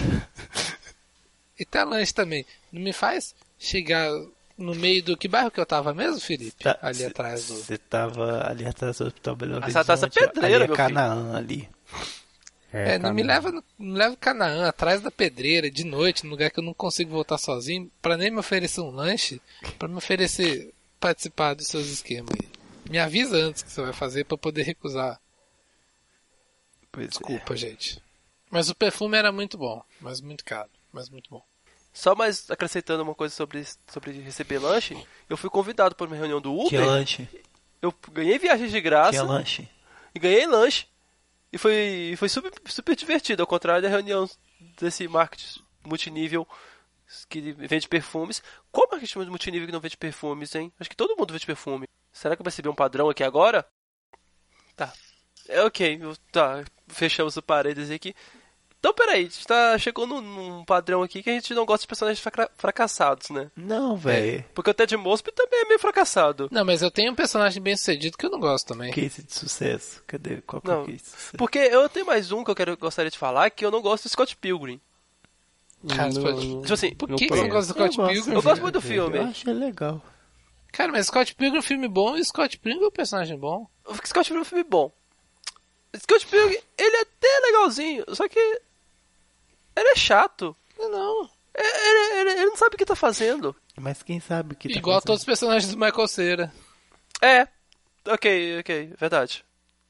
E tem lanche também. Não me faz chegar no meio do... Que bairro que eu tava mesmo, Felipe? Tá, ali cê- atrás do... Você tava ali atrás do Hospital Belo Horizonte. Essa taça pedreira, ali é meu Canaã ali. É, não me cara. leva, no- não me leva Canaã, atrás da pedreira, de noite, num lugar que eu não consigo voltar sozinho, pra nem me oferecer um lanche, pra me oferecer participar dos seus esquemas aí. Me avisa antes que você vai fazer pra eu poder recusar. Pois é. Desculpa, gente. Mas o perfume era muito bom, mas muito caro, mas muito bom. Só mais acrescentando uma coisa sobre, sobre receber lanche, eu fui convidado para uma reunião do Tinha Uber, lanche. eu ganhei viagem de graça Tinha lanche. e ganhei lanche. E foi, foi super, super divertido, ao contrário da reunião desse marketing multinível que vende perfumes. Qual marketing multinível que não vende perfumes, hein? Acho que todo mundo vende perfume. Será que eu percebi um padrão aqui agora? Tá. É ok, eu- tá. Fechamos o parênteses aqui. Então, peraí, a gente tá, chegou num, num padrão aqui que a gente não gosta de personagens fraca- fracassados, né? Não, velho. Porque o Ted Mosby também é meio fracassado. Não, mas eu tenho um personagem bem sucedido que eu não gosto também. Case de sucesso. Cadê? Qual que é Não. o case de sucesso? Porque eu tenho mais um que eu quero, gostaria de falar, que eu não gosto do Scott Pilgrim. Cara, você Não- pode- Tipo assim, Por Não que, que você não conheço. gosta do Scott Eu gosto. Pilgrim? eu gosto muito do filme. Eu achei legal. Cara, mas Scott Pilgrim é um filme bom e Scott Pilgrim é um personagem bom. O Scott Pilgrim é um filme bom. Scott Pilgrim, ele é até legalzinho, só que ele é chato. Não, não. É- Ele, ele- ele não sabe o que tá fazendo. Mas quem sabe o que tá Igual a fazendo? todos os personagens do Michael Cera. É, ok, ok, verdade.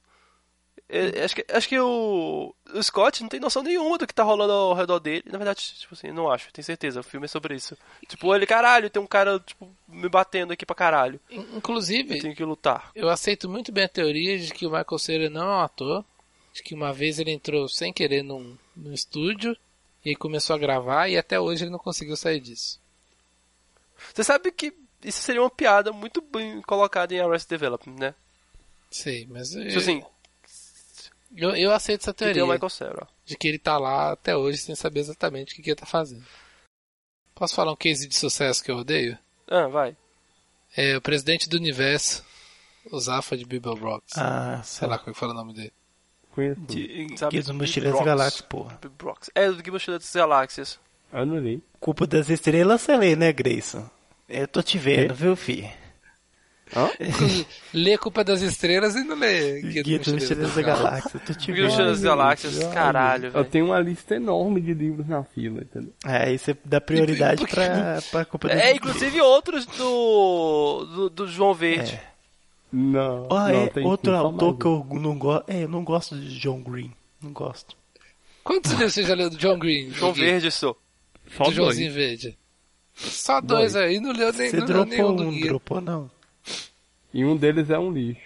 É, acho que, acho que o, o Scott não tem noção nenhuma do que tá rolando ao redor dele. Na verdade, tipo assim, não acho, tenho certeza. O filme é sobre isso. Tipo, ele, caralho, tem um cara, tipo, me batendo aqui pra caralho. In- Eu Inclusive, tenho que lutar. eu aceito muito bem a teoria de que o Michael Cera não é um ator. De que uma vez ele entrou sem querer num, num estúdio e começou a gravar e até hoje ele não conseguiu sair disso. Você sabe que isso seria uma piada muito bem colocada em Arrested Development, né? Sei, mas eu, Tipo assim, eu, eu aceito essa que tem teoria o Michael Cera. de que ele tá lá até hoje sem saber exatamente o que, que ele tá fazendo. Posso falar um case de sucesso que eu odeio? Ah, vai. É o presidente do universo, o Zafra de Bibelbrox. Ah, Sei sei lá lá. como é que fala o nome dele. Conheço. De, Sabe, Guia dos Mochileiros Brox. da Galáxia, porra. Brox. É, do Guia Mochileiros das Galáxias. Eu não li. Culpa das estrelas, você lê, né, Grayson? Eu tô te vendo, Quê? viu, fi? Hã? Lê Culpa das Estrelas e não lê Guia Guia dos dos Mochileiros Mochileiros da Galáxia, eu tô te O Guia vendo. Mochileiros das Galáxias, Ai, caralho, Eu velho. tenho uma lista enorme de livros na fila, entendeu? É, aí você dá prioridade pra, pra culpa das É, inclusive outros do, do, do João Verde. É. Não. Ó, não, é tem outro só autor mais que um. eu não gosto. É, eu não gosto de John Green. Não gosto. Quantos livros você já leu do John Green? João Gui? Verde, sou. Só Do dois. Joãozinho Verde. Só dois, Dois. aí, não leu nem, Você não leu nenhum dropou do um, Guia. dropou não. E um deles é um lixo.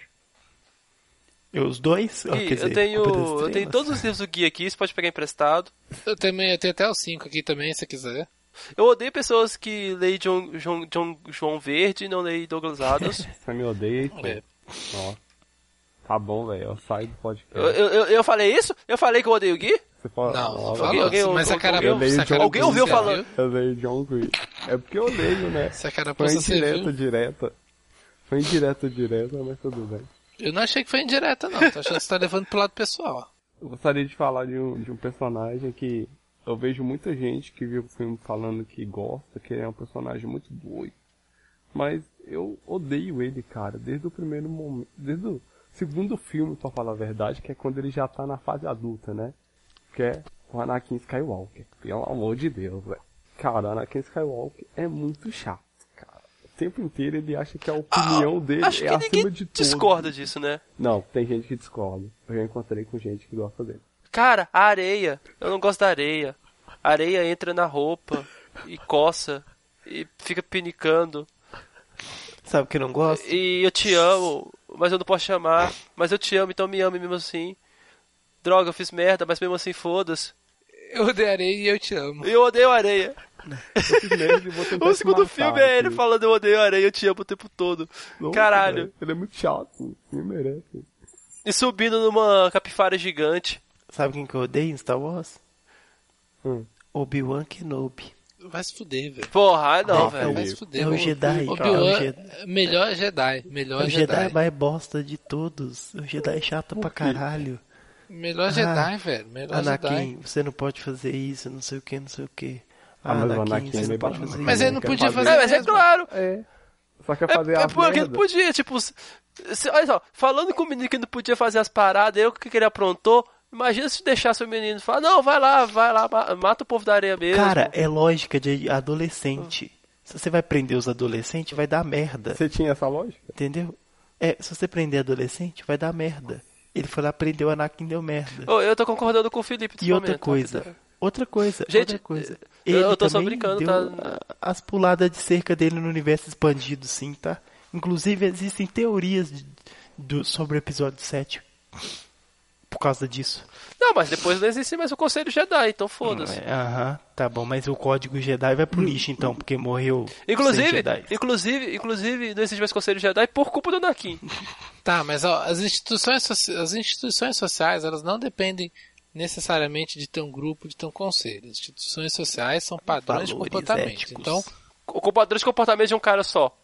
Eu, os dois? Ó, Gui, quer dizer, eu tenho, Culpa das eu tenho Estrelas. todos os livros do Guia aqui, você pode pegar emprestado. Eu também, eu tenho até os cinco aqui também, se quiser. Eu odeio pessoas que leem John, John, John, João Verde e não leem Douglas Adams. Você me odeia, pô. É. Ó. Tá bom, velho. Eu saio do podcast. Eu, eu, eu, eu falei isso? Eu falei que eu odeio o Gui? Você fala, Não, ó, falou, alguém- alguém- mas a cara, alguém- se a cara alguém ouviu você falando? viu? eu leio John Green. É porque eu leio, né? Se a cara Foi você viu? indireta, direta. Foi indireta, direta, mas tudo bem. Eu não achei que foi indireta, não. Tô achando que você tá levando pro lado pessoal. Eu gostaria de falar de um, de um personagem que eu vejo muita gente que viu o filme falando que gosta, que é um personagem muito doido. Mas eu odeio ele, cara, desde o primeiro momento, desde o segundo filme, pra falar a verdade, que é quando ele já tá na fase adulta, né? Que é o Anakin Skywalker. Pelo amor de Deus, velho. Cara, o Anakin Skywalker é muito chato, cara. O tempo inteiro ele acha que a opinião dele Acho é que acima ninguém de tudo. discorda disso, né? Não, tem gente que discorda. Eu já encontrei com gente que gosta dele. Cara, a areia. Eu não gosto da areia. A areia entra na roupa e coça e fica pinicando. Sabe o que eu não gosto? E eu te amo, mas eu não posso te amar. Mas eu te amo, então me ame mesmo assim. Droga, eu fiz merda, mas mesmo assim foda-se. Eu odearei e eu te amo. E eu odeio areia. Eu fiz merda e vou tentar O te segundo matar filme é ele aqui. falando eu odeio areia, eu te amo o tempo todo. Nossa, Caralho. velho, ele é muito chato. Me merece. E subindo numa capivara gigante. Sabe quem que eu odeio em Star Wars? Hum. Obi-Wan Kenobi. Vai se fuder, velho. Porra, ah, não, É, velho. Vai se fuder. É o Jedi. Obi-Wan, É o Jedi. melhor Jedi. Melhor É o Jedi. Jedi mais bosta de todos. O Jedi é chato pra caralho. Melhor Ah, Jedi, velho. Melhor Anakin, Jedi. você não pode fazer isso, não sei o que, não sei o que. Ah, mas o Anakin você é não meio pode bacana. fazer Mas isso. ele não Quer podia fazer- fazer É, mas é mesmo. claro. É. Só quer É, fazer é as porque ele merda. não podia, tipo... se- se- olha só, falando com o menino que não podia fazer as paradas, eu o que que ele aprontou... Imagina se deixasse o menino falar, não, vai lá, vai lá, ma- mata o povo da areia mesmo. Cara, é lógica de adolescente. Se você vai prender os adolescentes, vai dar merda. Você tinha essa lógica? Entendeu? É, se você prender adolescente, vai dar merda. Ele foi lá, prendeu o Anakin, deu merda. Ô, eu tô concordando com o Felipe nesse E outra momento, tá? coisa, outra coisa, Gente, outra coisa. eu- eu tô só também brincando, deu tá? a- as puladas de cerca dele no universo expandido, sim, tá? Inclusive, existem teorias de- do, sobre o episódio sete por causa disso. Não, mas depois não existe mais o Conselho Jedi, então foda-se. É, Aham, tá bom, mas o código Jedi vai pro lixo, então, porque morreu cem Inclusive, Jedi. inclusive, inclusive, não existe mais Conselho Jedi por culpa do Anakin. Tá, mas ó, as instituições, soci- as instituições sociais, elas não dependem necessariamente de ter um grupo, de ter um conselho. As instituições sociais são padrões de Valores comportamento. éticos. Então, O com padrão de comportamento de um cara só.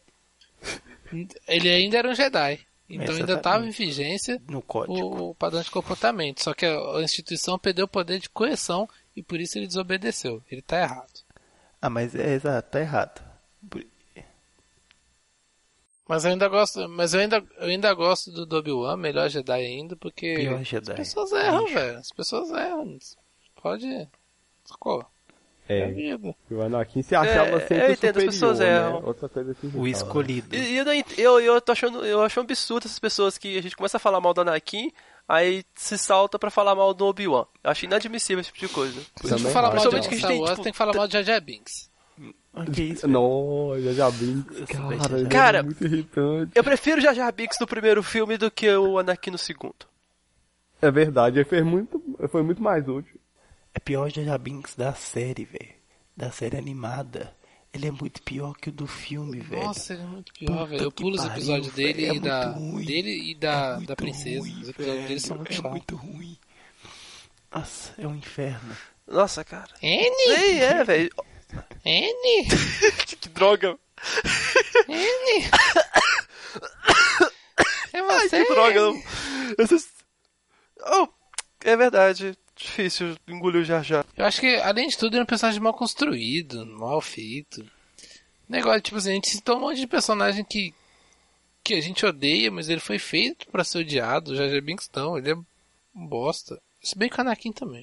ele ainda era um Jedi. Então ainda estava em Exatamente. vigência No código. o padrão de comportamento. Só que a a instituição perdeu o poder de coerção e por isso ele desobedeceu. Ele tá errado. Ah, mas é exato, tá errado. Por- Mas eu ainda gosto, mas eu ainda, eu ainda gosto do Obi-Wan, melhor Jedi ainda, porque Pior Jedi. as pessoas erram, velho. As pessoas erram. Pode. Sacou? É a É. vida. O Anakin se achava É, sempre eu entendo, as superior, pessoas né? erram. Outra coisa que O escolhido. E, e eu, não ent- eu, eu tô achando, eu acho um absurdo essas pessoas que a gente começa a falar mal do Anakin, aí se salta pra falar mal do Obi-Wan. Eu acho inadmissível esse tipo de coisa. Se a gente Também for falar mal Principalmente de que a gente Star tem, Wars, tipo, tem que falar mal de Jar Jar Binks. Ah, que isso? Não, já já vi. Cara, ele Cara, é muito irritante. Eu prefiro Jar Jar Binks no primeiro filme do que o Anakin no segundo. É verdade, ele fez muito, foi muito mais útil. É pior Jar Jar Binks da série, velho. Da série animada. Ele é muito pior que o do filme, velho. Nossa, ele é muito pior, Puta velho. Eu que pulo os pariu, episódios dele velho. É e da. muito ruim. Dele e da, É muito da princesa. ruim, Os episódios deles são velho. muito É chatos. muito ruim. Nossa, é um inferno. Nossa, cara. N! Nem é, velho. N! Que droga. N! É Ai, você! que droga. Não. Essas... Oh, é verdade. Difícil engolir o Jar Jar. Eu acho que, além de tudo, ele é um personagem mal construído, mal feito. Negócio, tipo assim, a gente citou um monte de personagem que, que a gente odeia, mas ele foi feito pra ser odiado. O Jar Jar Binks não, ele é um bosta. Se bem que o Anakin também.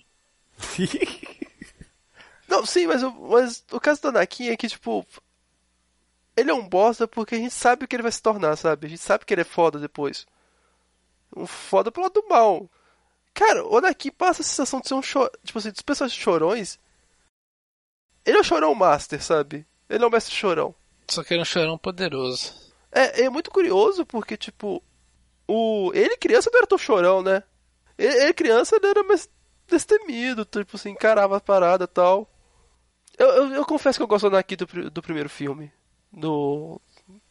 Não, sim, mas, o- mas o caso do Anakin é que, tipo... Ele é um bosta porque a gente sabe o que ele vai se tornar, sabe? A gente sabe que ele é foda depois. Um foda pro lado do mal. Cara, o Anakin passa a sensação de ser um chorão. Tipo assim, dos personagens chorões. Ele é o chorão master, sabe? Ele é o mestre chorão. Só que ele é um chorão poderoso. É, é muito curioso porque, tipo, o ele criança não era tão chorão, né? Ele, ele criança ele era mais destemido, tipo assim, encarava a parada e tal. Eu, eu, eu confesso que eu gosto do Anakin do, pri- do primeiro filme. Do...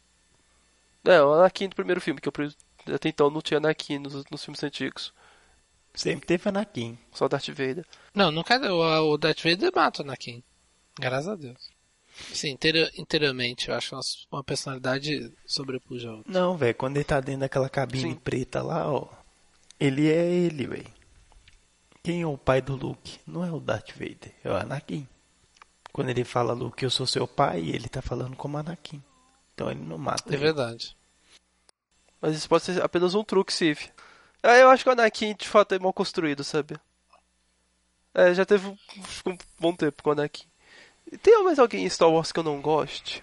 É, o Anakin do primeiro filme, que eu, pre- até então não tinha Anakin nos, nos filmes antigos. Sempre teve Anakin. Só o Darth Vader. Não, nunca o, o Darth Vader mata o Anakin. Graças a Deus. Sim, inteira, inteiramente. Eu acho uma, uma personalidade sobrepuja a outra. Não, velho, quando ele tá dentro daquela cabine Sim. preta lá, ó. Ele é ele, velho. Quem é o pai do Luke? Não é o Darth Vader, é o Anakin. Quando ele fala, Luke, eu sou seu pai, ele tá falando como Anakin. Então ele não mata É ele. verdade. Mas isso pode ser apenas um truque, Sif. Ah, eu acho que o Anakin de fato é mal construído, sabe? É, já teve um, um bom tempo com o Anakin. E tem mais alguém em Star Wars que eu não goste?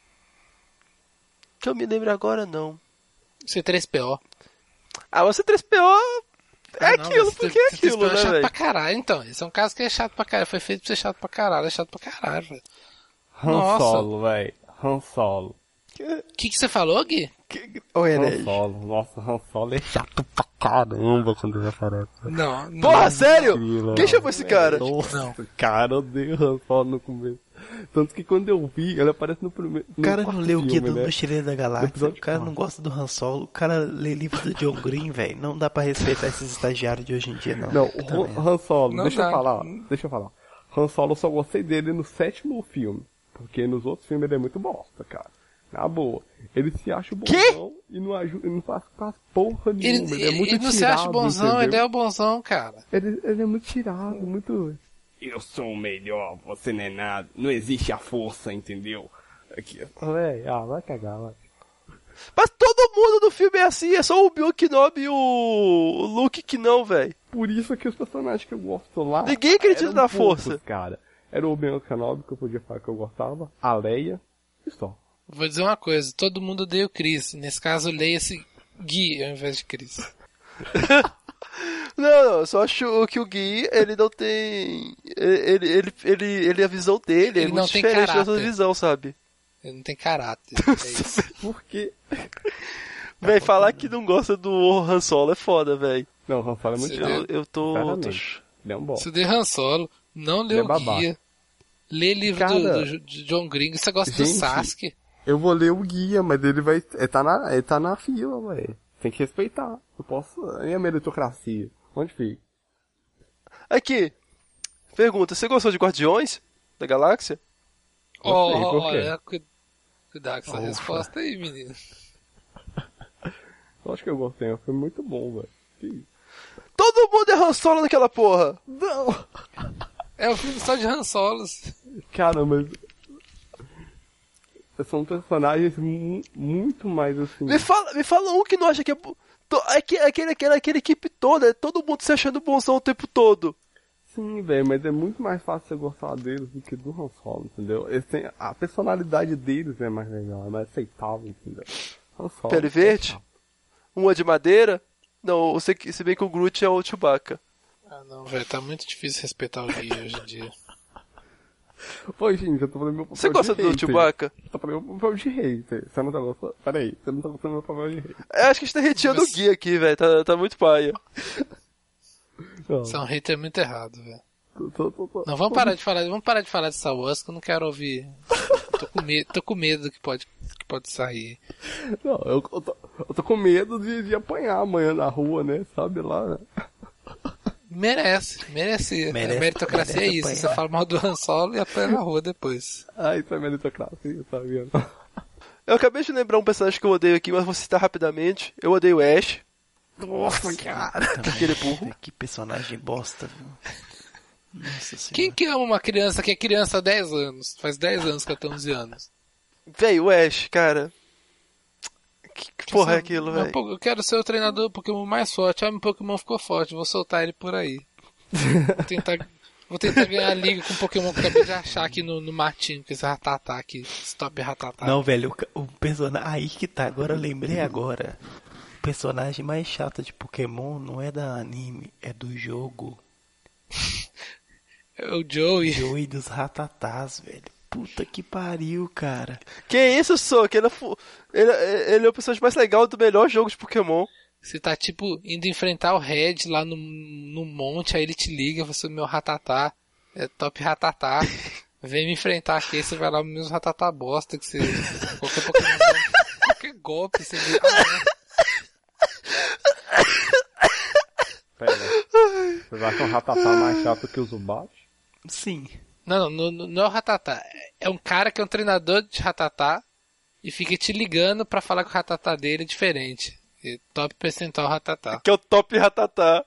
Que eu me lembro agora, não. C três P O. Ah, mas o C três P O é Ah, não, aquilo, mas porque é C três P O aquilo, é né, chato velho? pra caralho, então. Esse é um caso que é chato pra caralho. Foi feito pra ser chato pra caralho. É chato pra caralho, velho. Han Nossa. Solo, velho. Han Solo. O que, que você falou, Gui? Ô, Han herege. Solo. Nossa, Han Solo é chato pra caramba quando ele aparece. Não. não. Porra, sério? Incrível. Quem chamou esse cara? Nossa, cara, eu odeio Han Solo no começo. Tanto que quando eu vi, ele aparece no primeiro. O cara não leu o Guia do né? Mochileiro da Galáxia, episódio o cara não quatro. gosta do Han Solo, o cara lê livro do John Green, velho. Não dá pra respeitar esses estagiários de hoje em dia, não. Não, Puta o merda. Han, Han Solo, Não deixa dá. eu falar, deixa eu falar. Han Solo eu só gostei dele no sétimo filme. Porque nos outros filmes ele é muito bosta, cara. Na boa. Ele se acha o Quê? bonzão e não, ajuda, e não faz, faz porra Ele, nenhuma. Ele, é muito ele não se tirado, acha bonzão, ele entendeu? é o bonzão, cara. Ele, ele é muito tirado, muito... Eu sou o melhor, você não é nada. Não existe a força, entendeu? Aqui, véi, ah, vai cagar, vai. Mas todo mundo do filme é assim, é só o Obi-Wan Kenobi e o o Luke que não, velho. Por isso que os personagens que eu gosto lá... Ninguém acredita eram na poucos, força. cara. Era o Obi-Wan Kenobi, que eu podia falar que eu gostava, a Leia, e só. Vou dizer uma coisa, todo mundo odeia o Chris. Nesse caso, leia-se Gui ao invés de Chris. Não, não, eu só acho que o Gui, ele não tem... Ele, ele, ele, ele a visão dele é Ele muito não tem diferente da caráter. nossa visão, sabe? Ele não tem caráter. É isso. Por quê? Véi, falar que não gosta do Han Solo é foda, véi. Não, o Han Solo é muito Sim. chato. Eu, eu tô... tô... Sinceramente. Ele é um bosta. Se der Han Solo, não lê Ele é o babaca. guia. Lê livro Cara, do, do, de John Green. Você gosta do gente, Sasuke? Eu vou ler o guia, mas ele vai... Ele tá na, ele tá na fila, velho. Tem que respeitar. Eu posso... É a meritocracia. Onde fica? Aqui, pergunta, você gostou de Guardiões da Galáxia? Ó, Gostei, ó, por quê? olha, cu- cuidado com essa Ufa. resposta aí, menino. Eu acho que eu gostei. Foi muito bom, velho. Que isso? Todo mundo é Han Solo naquela porra! Não! É o filme só de Han Solos. Cara, mas... São personagens mu- muito mais assim... Me fala, me fala um que não acha que é... bo- to- Aquele, aquele, aquele, aquela equipe toda, é todo mundo se achando bonzão o tempo todo. Sim, velho, mas é muito mais fácil você gostar deles do que do Han Solo, entendeu? Eles têm, a personalidade deles é mais legal, é mais aceitável, entendeu? Han Solo, Pele verde? Uma de madeira? Não, você, se bem que o Groot é o Chewbacca. Ah, não, velho, tá muito difícil respeitar o guia hoje em dia. Pô, gente, eu tô fazendo meu papel Você gosta de do hater. Chewbacca? Eu tô fazendo meu papel de hater. Você não tá gostando? Pera aí, você não tá gostando do meu papel de hater. Eu acho que a gente tá retirando Mas- o Gui aqui, velho. Tá, tá muito paia. Não, Você é um hater muito errado, velho. tô, tô, tô, tô, Não, vamos parar de falar, vamos parar de falar de Star Wars, que eu não quero ouvir. Tô com medo, tô com medo do que pode, que pode sair. Não, eu, eu, tô, eu tô com medo de, de apanhar amanhã na rua, né? Sabe lá, né? Merece, merece. Merece- a meritocracia merece é isso. apanhar. Você fala mal do Han Solo e apanha na rua depois. Ah, isso é meritocracia, tá vendo? Eu acabei de lembrar um personagem que eu odeio aqui, mas vou citar rapidamente. Eu odeio o Ash. Nossa, cara! Também, Aquele burro. Que personagem bosta, viu? Nossa senhora. Quem que ama uma criança que é criança há dez anos? Faz dez anos que ela tem onze anos. Véi, o Ash, cara. Que, que porra é Essa- aquilo, Mas, velho? pô, eu quero ser o treinador do Pokémon mais forte. Ah, meu Pokémon ficou forte, vou soltar ele por aí. Vou tentar, vou tentar ganhar a liga com o Pokémon que eu acabei de achar aqui no, no matinho, com esse Ratatá aqui. Stop Ratatá. Não, velho, o, ca- o personagem. Aí que tá, agora eu lembrei agora. O personagem mais chato de Pokémon não é da anime, é do jogo. É o Joey. Joey dos Ratatás, velho. Puta que pariu, cara. Que isso, Soca? Ele, é fu- ele, ele é o personagem mais legal do melhor jogo de Pokémon. Você tá, tipo, indo enfrentar o Red lá no, no monte, aí ele te liga, você, meu Ratatá, é top Ratatá. Vem me enfrentar aqui, você vai lá no meus ratatá bosta, que você... Qualquer, Pokémon, qualquer golpe, você vê... Ah, Pera, vocês acham o Ratatá mais chato que o Zubat? Sim. não, não, não, não é o ratatá. É um cara que é um treinador de ratatá e fica te ligando pra falar que o ratatá dele é diferente. E top percentual ratatá. Que é o top ratatá.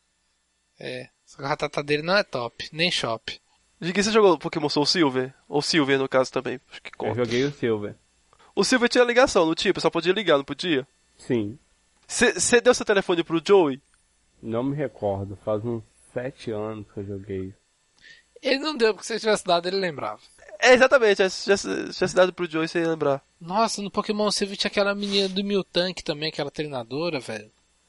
É, só que o ratatá dele não é top, nem shop. Diga, você jogou Pokémon Soul Silver? Ou Silver, no caso, também. Acho que Eu conta. joguei o Silver. O Silver tinha ligação, não tinha? O pessoal podia ligar, não podia? Sim. Você deu seu telefone pro Joey? Não me recordo. Faz uns sete anos que eu joguei. Ele não deu, porque se ele tivesse dado, ele lembrava. É, exatamente. Já tivesse dado pro Joey, você ia lembrar. Nossa, no Pokémon Silver tinha aquela menina do Miltank também, aquela treinadora, velho.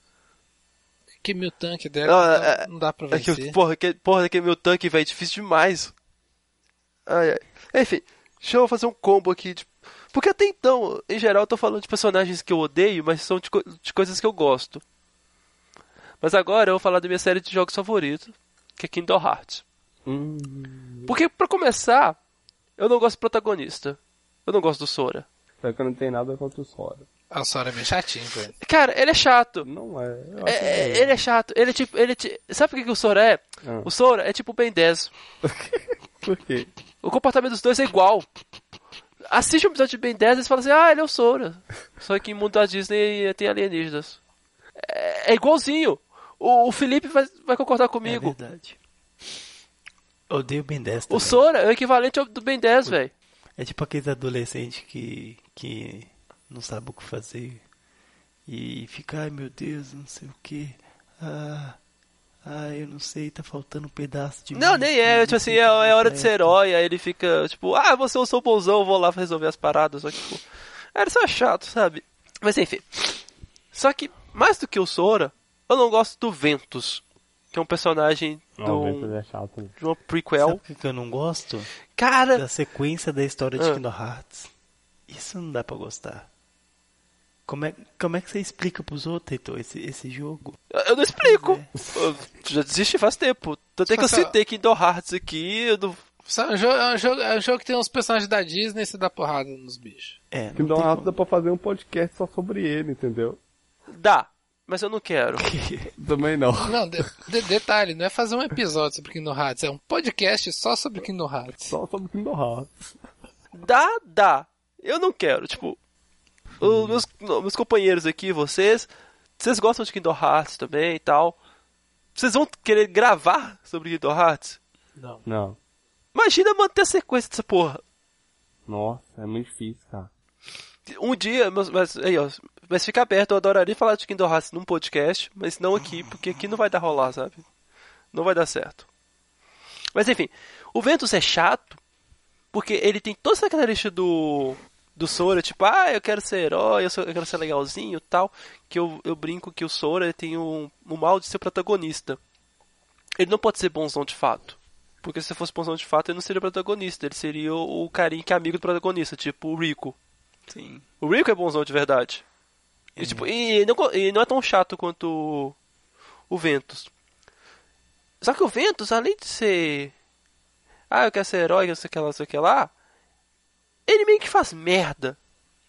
Que Miltank dela Não, não, dá, é- não dá pra É que, vencer. porra, que, porra, que meu tanque, velho, difícil demais. Ai, ai. Enfim, deixa eu fazer um combo aqui. De... Porque até então, em geral, eu tô falando de personagens que eu odeio, mas são de, co- de coisas que eu gosto. Mas agora eu vou falar da minha série de jogos favoritos, que é Kingdom Hearts. Hum. Porque, pra começar, eu não gosto do protagonista. Eu não gosto do Sora. Só que eu não tenho nada contra o Sora. A Sora é bem chatinho, velho. Cara, ele é chato. Não é. Eu É, acho é, que ele é chato. Ele é tipo. Ele é ti- Sabe por que, que o Sora é? Ah. O Sora é tipo o Ben dez. Por quê? O comportamento dos dois é igual. Assiste um episódio de Ben dez e você fala assim, ah, ele é o Sora. Só que em mundo da Disney tem alienígenas. É, é igualzinho. O, o Felipe vai, vai concordar É comigo. verdade. Odeio Ben dez O também. Sora é o equivalente ao do Ben dez, velho. É tipo aqueles adolescentes que, que não sabem o que fazer. E fica, ai meu Deus, não sei o que. Ah, ah, eu não sei, tá faltando um pedaço de Não, mim nem aqui, é. não Tipo sei assim, é, o que é dá hora de ser certo." herói. Aí ele fica, tipo, ah, você eu sou bonzão, vou lá resolver as paradas. Só que, tipo, era só chato, sabe? Mas enfim. Só que, mais do que o Sora, eu não gosto do Ventus. Que é um personagem Não, do, o Ventus é chato. Né? de uma prequel. Sabe por que eu não gosto? Cara, Da sequência da história de Ah. Kingdom Hearts. Isso não dá pra gostar. Como é, como é que você explica pros outros, Heitor, esse, esse jogo? eu não explico. Pois Eu já desisti faz tempo. Tanto é que eu Só- só- citei Kingdom Hearts aqui. Eu não... Só É um, jogo, é, um jogo, é um jogo que tem uns personagens da Disney e você dá porrada nos bichos. É, não Kingdom tem Hearts como. dá pra fazer um podcast só sobre ele, entendeu? Dá, mas eu não quero. Também não. Não, de- de- detalhe, não é fazer um episódio sobre Kingdom Hearts, é um podcast só sobre Kingdom Hearts. Só sobre Kingdom Hearts. Dá, dá. Eu não quero. Tipo, os meus, meus companheiros aqui, vocês, vocês gostam de Kingdom Hearts também e tal. Vocês vão querer gravar sobre Kingdom Hearts? Não. Não. Imagina manter a sequência dessa porra. Nossa, é muito difícil, cara. Um dia, mas, mas, aí, ó, mas fica aberto, eu adoraria falar de Kingdom Hearts num podcast, mas não aqui, porque aqui não vai dar rolar, sabe? Não vai dar certo. Mas enfim, o Ventus é chato, porque ele tem toda essa característica do, do Sora, tipo, ah, eu quero ser herói, eu, sou- eu quero ser legalzinho e tal, que eu, eu brinco que o Sora tem um, um mal de ser protagonista. Ele não pode ser bonzão de fato. Porque se fosse bonzão de fato, ele não seria protagonista, ele seria o, o carinha que é amigo do protagonista, tipo o Rico. Sim. O Rico é bonzão de verdade. E, É. tipo, e, não, e não é tão chato quanto o, o Ventus. Só que o Ventus, além de ser... Ah, eu quero ser herói, não sei o que lá, não sei o que lá... Ele meio que faz merda.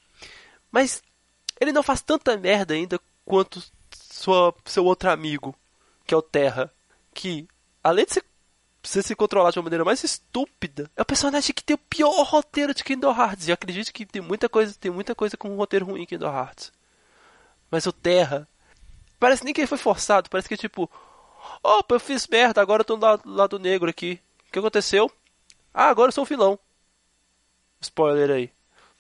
Mas ele não faz tanta merda ainda quanto sua, seu outro amigo, que é o Terra. Que, além de ser você se controlar de uma maneira mais estúpida, é o personagem que tem o pior roteiro de Kingdom Hearts. E eu acredito que tem muita coisa, tem muita coisa com um roteiro ruim em Kingdom Hearts. Mas o Terra, parece nem que ele foi forçado, parece que é tipo, opa, eu fiz merda, agora eu tô do lado, lado negro aqui. O que aconteceu? Ah, agora eu sou um vilão. Spoiler aí.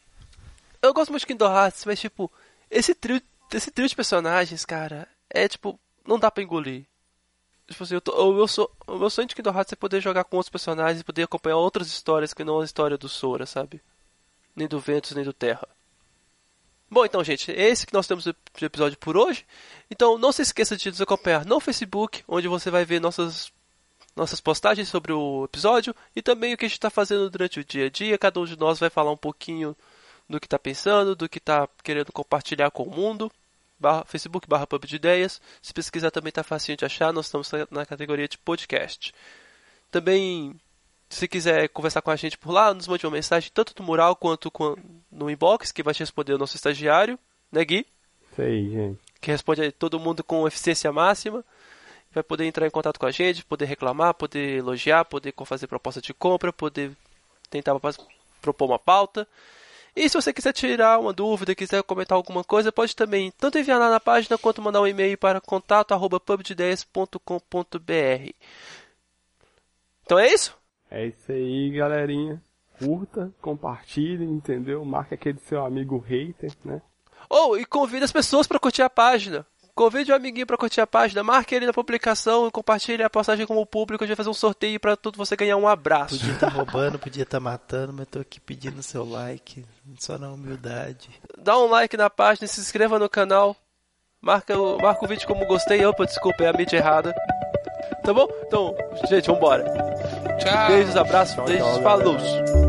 Eu gosto muito de Kingdom Hearts, mas tipo, esse trio, esse trio de personagens, cara, é tipo, não dá pra engolir. Tipo assim, eu tô, o, meu so, o meu sonho de Kingdom Hearts é poder jogar com outros personagens e poder acompanhar outras histórias que não a história do Sora, sabe? Nem do Ventus, nem do Terra. Bom, então, gente, é esse que nós temos de episódio por hoje. Então, não se esqueça de nos acompanhar no Facebook, onde você vai ver nossas, nossas postagens sobre o episódio e também o que a gente está fazendo durante o dia a dia. Cada um de nós vai falar um pouquinho do que está pensando, do que está querendo compartilhar com o mundo. Barra, Facebook barra Pub de Ideias. Se pesquisar também está facinho de achar, nós estamos na categoria de podcast. Também Se você quiser conversar com a gente por lá, nos mande uma mensagem tanto no mural quanto no inbox, que vai te responder o nosso estagiário, né, Gui? Isso aí, gente. Que responde a todo mundo com eficiência máxima. Vai poder entrar em contato com a gente, poder reclamar, poder elogiar, poder fazer proposta de compra, poder tentar propor uma pauta. E se você quiser tirar uma dúvida, quiser comentar alguma coisa, pode também tanto enviar lá na página quanto mandar um e-mail para contato arroba pub de ideias ponto com ponto br. Então é isso? É isso aí, galerinha. Curta, compartilhe, entendeu? Marque aquele seu amigo hater, né? Oh, e convide as pessoas para curtir a página. Convide um amiguinho para curtir a página, marque ele na publicação, compartilhe a postagem com o público, a gente vai fazer um sorteio para todo você ganhar um abraço. Podia estar tá roubando, podia estar tá matando, mas tô aqui pedindo seu like, só na humildade. Dá um like na página, se inscreva no canal, marca o, marca o vídeo como gostei. Opa, desculpa, é a mídia errada. Tá bom? Então, gente, vambora. Tchau. Beijos, abraços, Tchau, beijos, tchau, falou. galera.